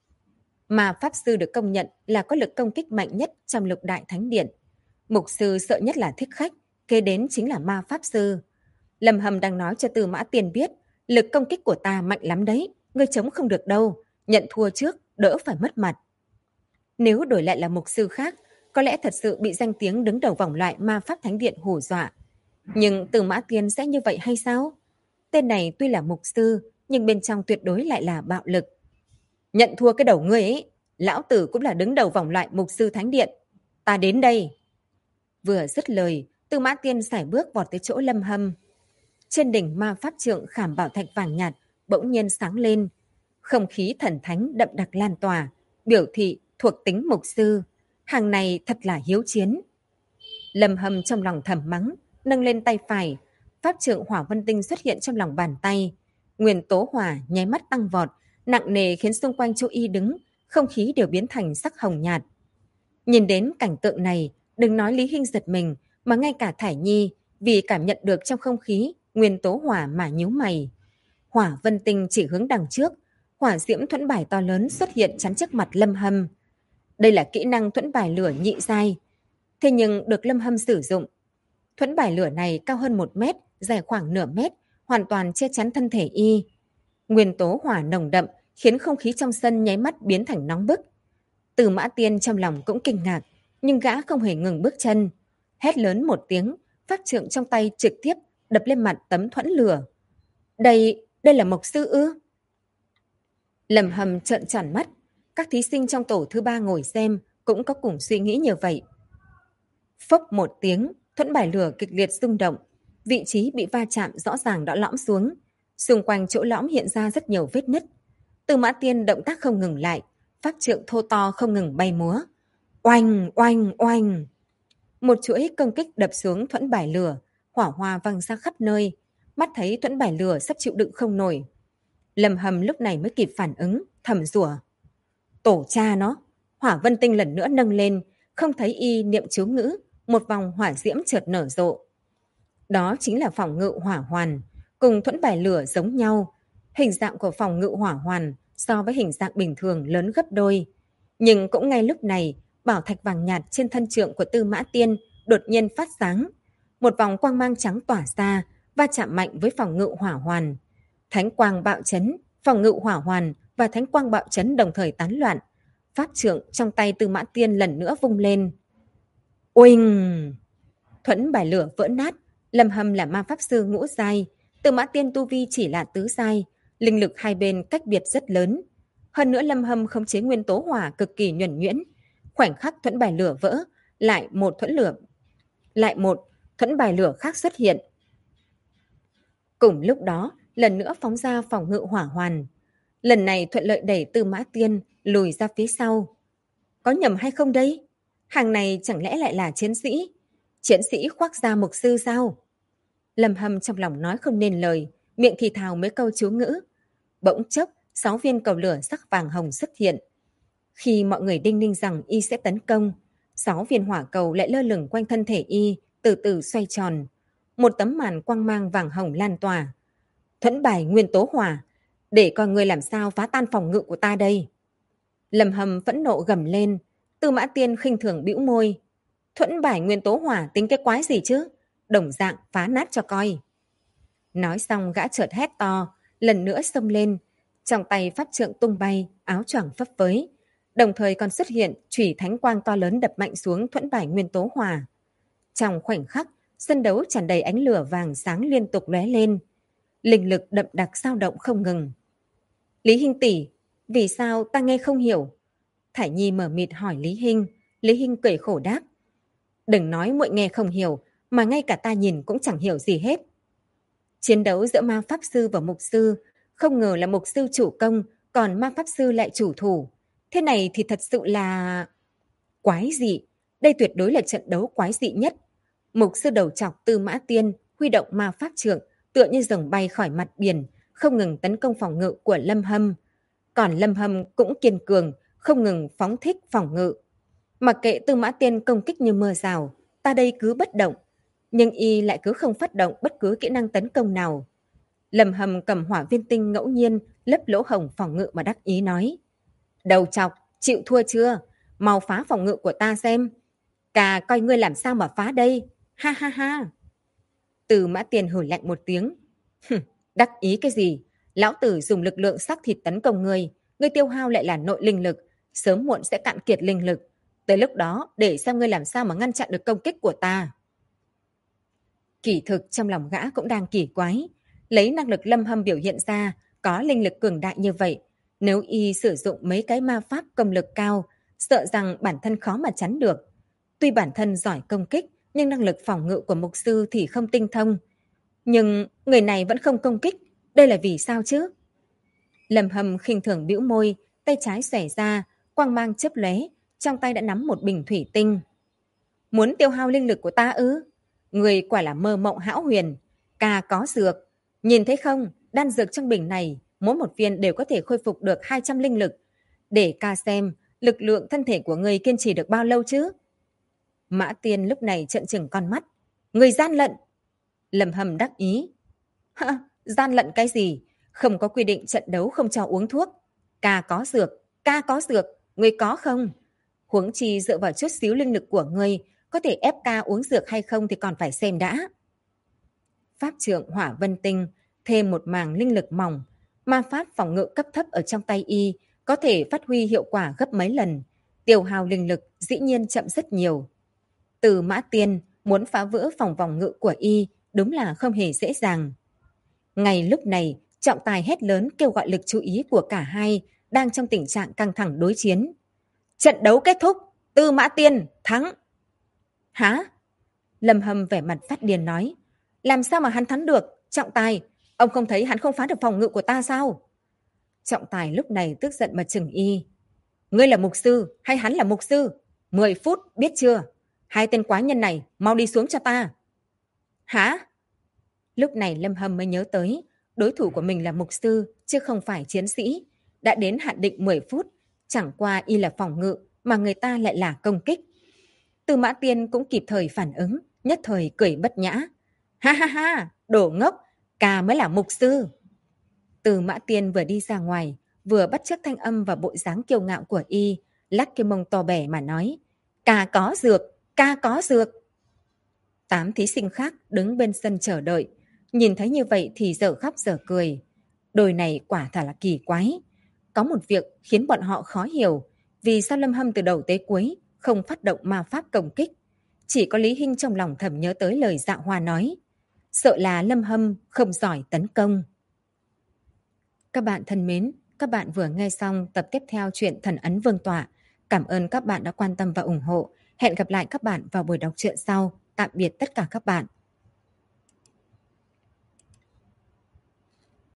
Ma Pháp Sư được công nhận là có lực công kích mạnh nhất trong Lục Đại Thánh Điện. Mục sư sợ nhất là thích khách, kế đến chính là Ma Pháp Sư. Lâm Hâm đang nói cho Tư Mã Tiên biết, lực công kích của ta mạnh lắm đấy, ngươi chống không được đâu, nhận thua trước, đỡ phải mất mặt. Nếu đổi lại là mục sư khác, có lẽ thật sự bị danh tiếng đứng đầu vòng loại Ma Pháp Thánh Điện hù dọa. Nhưng Tư Mã Tiên sẽ như vậy hay sao? Tên này tuy là mục sư, nhưng bên trong tuyệt đối lại là bạo lực. Nhận thua cái đầu ngươi ấy, lão tử cũng là đứng đầu vòng loại mục sư Thánh Điện. Ta đến đây. Vừa dứt lời, Tư Mã Tiên sải bước vọt tới chỗ Lâm Hâm. Trên đỉnh Ma Pháp trượng khảm bảo thạch vàng nhạt bỗng nhiên sáng lên. Không khí thần thánh đậm đặc lan tỏa, biểu thị thuộc tính mục sư. Hàng này thật là hiếu chiến. Lâm Hâm trong lòng thầm mắng, nâng lên tay phải. Pháp trượng hỏa vân tinh xuất hiện trong lòng bàn tay. Nguyên tố hỏa nháy mắt tăng vọt, nặng nề khiến xung quanh chỗ y đứng, không khí đều biến thành sắc hồng nhạt. Nhìn đến cảnh tượng này, đừng nói Lý Hinh giật mình, mà ngay cả Thải Nhi vì cảm nhận được trong không khí nguyên tố hỏa mà nhíu mày. Hỏa vân tinh chỉ hướng đằng trước, hỏa diễm thuẫn bài to lớn xuất hiện chắn trước mặt Lâm Hâm. Đây là kỹ năng thuẫn bài lửa nhị giai. Thế nhưng được Lâm Hâm sử dụng, Thuẫn bài lửa này cao hơn 1 mét, dài khoảng nửa mét, hoàn toàn che chắn thân thể y. Nguyên tố hỏa nồng đậm khiến không khí trong sân nháy mắt biến thành nóng bức. Từ Mã Tiên trong lòng cũng kinh ngạc, nhưng gã không hề ngừng bước chân. Hét lớn một tiếng, pháp trượng trong tay trực tiếp đập lên mặt tấm thuẫn lửa. Đây là Mộc sư ư? Lâm Hâm trợn tròn mắt. Các thí sinh trong tổ thứ 3 ngồi xem cũng có cùng suy nghĩ như vậy. Phốc một tiếng, thuẫn bài lửa kịch liệt rung động. Vị trí bị va chạm rõ ràng đã lõm xuống. Xung quanh chỗ lõm hiện ra rất nhiều vết nứt. Từ Mã Tiên động tác không ngừng lại, pháp trượng thô to không ngừng bay múa. Oanh, oanh, oanh. Một chuỗi công kích đập xuống thuẫn bài lửa, hỏa hoa văng ra khắp nơi. Mắt thấy thuẫn bài lửa sắp chịu đựng không nổi. Lâm Hâm lúc này mới kịp phản ứng, thầm rủa. Tổ cha nó, hỏa vân tinh lần nữa nâng lên, không thấy y niệm chú ngữ, một vòng hỏa diễm chợt nở rộ. Đó chính là phòng ngự hỏa hoàn, cùng thuẫn bài lửa giống nhau. Hình dạng của phòng ngự hỏa hoàn so với hình dạng bình thường lớn gấp đôi. Nhưng cũng ngay lúc này, bảo thạch vàng nhạt trên thân trượng của Tư Mã Tiên đột nhiên phát sáng. Một vòng quang mang trắng tỏa ra, va chạm mạnh với phòng ngự hỏa hoàn. Thánh quang bạo chấn, phòng ngự hỏa hoàn và thánh quang bạo chấn đồng thời tán loạn. Pháp trượng trong tay Tư Mã Tiên lần nữa vung lên. Oinh! Thuẫn bài lửa vỡ nát. Lâm Hâm là ma pháp sư ngũ giai, Tư Mã Tiên tu vi chỉ là tứ giai, linh lực hai bên cách biệt rất lớn. Hơn nữa Lâm Hâm khống chế nguyên tố hỏa cực kỳ nhuần nhuyễn. Khoảnh khắc thuẫn bài lửa vỡ, lại một thuẫn bài lửa khác xuất hiện. Cùng lúc đó, lần nữa phóng ra phòng ngự hỏa hoàn. Lần này thuận lợi đẩy Tư Mã Tiên lùi ra phía sau. Có nhầm hay không đây? Hàng này chẳng lẽ lại là chiến sĩ? Chiến sĩ khoác da mục sư sao? Lâm Hâm trong lòng nói không nên lời, miệng thì thào mấy câu chú ngữ. Bỗng chốc, 6 viên cầu lửa sắc vàng hồng xuất hiện. Khi mọi người đinh ninh rằng y sẽ tấn công, 6 viên hỏa cầu lại lơ lửng quanh thân thể y, từ từ xoay tròn. Một tấm màn quang mang vàng hồng lan tỏa. Thuẫn bài nguyên tố hỏa, để coi ngươi làm sao phá tan phòng ngự của ta đây. Lâm Hâm phẫn nộ gầm lên. Tư Mã Tiên khinh thường bĩu môi. Thuẫn bài nguyên tố hỏa tính cái quái gì chứ? Đồng dạng phá nát cho coi. Nói xong gã chợt hét to, lần nữa xông lên. Trong tay pháp trượng tung bay, áo choàng phấp phới. Đồng thời còn xuất hiện chủy thánh quang to lớn đập mạnh xuống thuẫn bài nguyên tố hỏa. Trong khoảnh khắc, sân đấu tràn đầy ánh lửa vàng sáng liên tục lóe lên. Linh lực đậm đặc dao động không ngừng. Lý Hinh tỷ, vì sao ta nghe không hiểu? Thải Nhi mở mịt hỏi Lý Hinh. Lý Hinh cười khổ đáp. Đừng nói muội nghe không hiểu, mà ngay cả ta nhìn cũng chẳng hiểu gì hết. Chiến đấu giữa ma pháp sư và mục sư, không ngờ là mục sư chủ công, còn ma pháp sư lại chủ thủ. Thế này thì thật sự là... Quái dị, đây tuyệt đối là trận đấu quái dị nhất. Mục sư đầu trọc Tư Mã Tiên huy động ma pháp trượng, tựa như rồng bay khỏi mặt biển, không ngừng tấn công phòng ngự của Lâm Hâm. Còn Lâm Hâm cũng kiên cường, không ngừng phóng thích phòng ngự. Mặc kệ Tư Mã Tiên công kích như mưa rào, ta đây cứ bất động. Nhưng y lại cứ không phát động bất cứ kỹ năng tấn công nào. Lâm Hâm cầm hỏa viên tinh ngẫu nhiên lấp lỗ hổng phòng ngự mà đắc ý nói. Đầu chọc, chịu thua chưa? Mau phá phòng ngự của ta xem. Cà coi ngươi làm sao mà phá đây. Ha ha ha. Tư Mã Tiên hử lạnh một tiếng. Đắc ý cái gì? Lão tử dùng lực lượng xác thịt tấn công ngươi. Ngươi tiêu hao lại là nội linh lực. Sớm muộn sẽ cạn kiệt linh lực. Tới lúc đó để xem ngươi làm sao mà ngăn chặn được công kích của ta. Kỳ thực trong lòng gã cũng đang kỳ quái. Lấy năng lực Lâm Hâm biểu hiện ra, có linh lực cường đại như vậy. Nếu y sử dụng mấy cái ma pháp công lực cao, sợ rằng bản thân khó mà chắn được. Tuy bản thân giỏi công kích, nhưng năng lực phòng ngự của mục sư thì không tinh thông. Nhưng người này vẫn không công kích, đây là vì sao chứ? Lâm Hâm khinh thường bĩu môi, tay trái xòe ra, quang mang chớp lóe, trong tay đã nắm một bình thủy tinh. Muốn tiêu hao linh lực của ta ư? Người quả là mơ mộng hão huyền. Ca có dược. Nhìn thấy không, đan dược trong bình này, mỗi một viên đều có thể khôi phục được 200 linh lực. Để ca xem, lực lượng thân thể của người kiên trì được bao lâu chứ? Mã Tiên lúc này trợn trừng con mắt. Người gian lận! Lâm Hâm đắc ý. Hả? Gian lận cái gì? Không có quy định trận đấu không cho uống thuốc. Ca có dược, người có không? Huống chi dựa vào chút xíu linh lực của ngươi, có thể ép ca uống dược hay không thì còn phải xem đã. Pháp trượng Hỏa Vân Tinh thêm một màng linh lực mỏng, ma pháp phòng ngự cấp thấp ở trong tay y có thể phát huy hiệu quả gấp mấy lần, tiêu hao linh lực dĩ nhiên chậm rất nhiều. Từ Mã Tiên muốn phá vỡ phòng phòng ngự của y đúng là không hề dễ dàng. Ngay lúc này, trọng tài hét lớn kêu gọi lực chú ý của cả hai đang trong tình trạng căng thẳng đối chiến. Trận đấu kết thúc, Tư Mã Tiên thắng. Hả? Lâm Hâm vẻ mặt phát điên nói. Làm sao mà hắn thắng được? Trọng tài, ông không thấy hắn không phá được phòng ngự của ta sao? Trọng tài lúc này tức giận mà chừng y. Ngươi là mục sư hay hắn là mục sư? 10 phút, biết chưa? Hai tên quái nhân này, mau đi xuống cho ta. Hả? Lúc này Lâm Hâm mới nhớ tới, đối thủ của mình là mục sư, chứ không phải chiến sĩ. Đã đến hạn định 10 phút, chẳng qua y là phòng ngự, mà người ta lại là công kích. Tư Mã Tiên cũng kịp thời phản ứng, nhất thời cười bất nhã. Ha ha ha, đồ ngốc, ca mới là mục sư. Tư Mã Tiên vừa đi ra ngoài, vừa bắt chước thanh âm và bộ dáng kiêu ngạo của y, lắc cái mông to bẻ mà nói. Ca có dược, ca có dược. 8 thí sinh khác đứng bên sân chờ đợi, nhìn thấy như vậy thì dở khóc dở cười. Đôi này quả thật là kỳ quái. Có một việc khiến bọn họ khó hiểu, vì sao Lâm Hâm từ đầu tới cuối không phát động ma pháp công kích. Chỉ có Lý Hinh trong lòng thầm nhớ tới lời Dạ Hoa nói, sợ là Lâm Hâm không giỏi tấn công. Các bạn thân mến, các bạn vừa nghe xong tập tiếp theo truyện Thần Ấn Vương Tọa. Cảm ơn các bạn đã quan tâm và ủng hộ. Hẹn gặp lại các bạn vào buổi đọc truyện sau. Tạm biệt tất cả các bạn.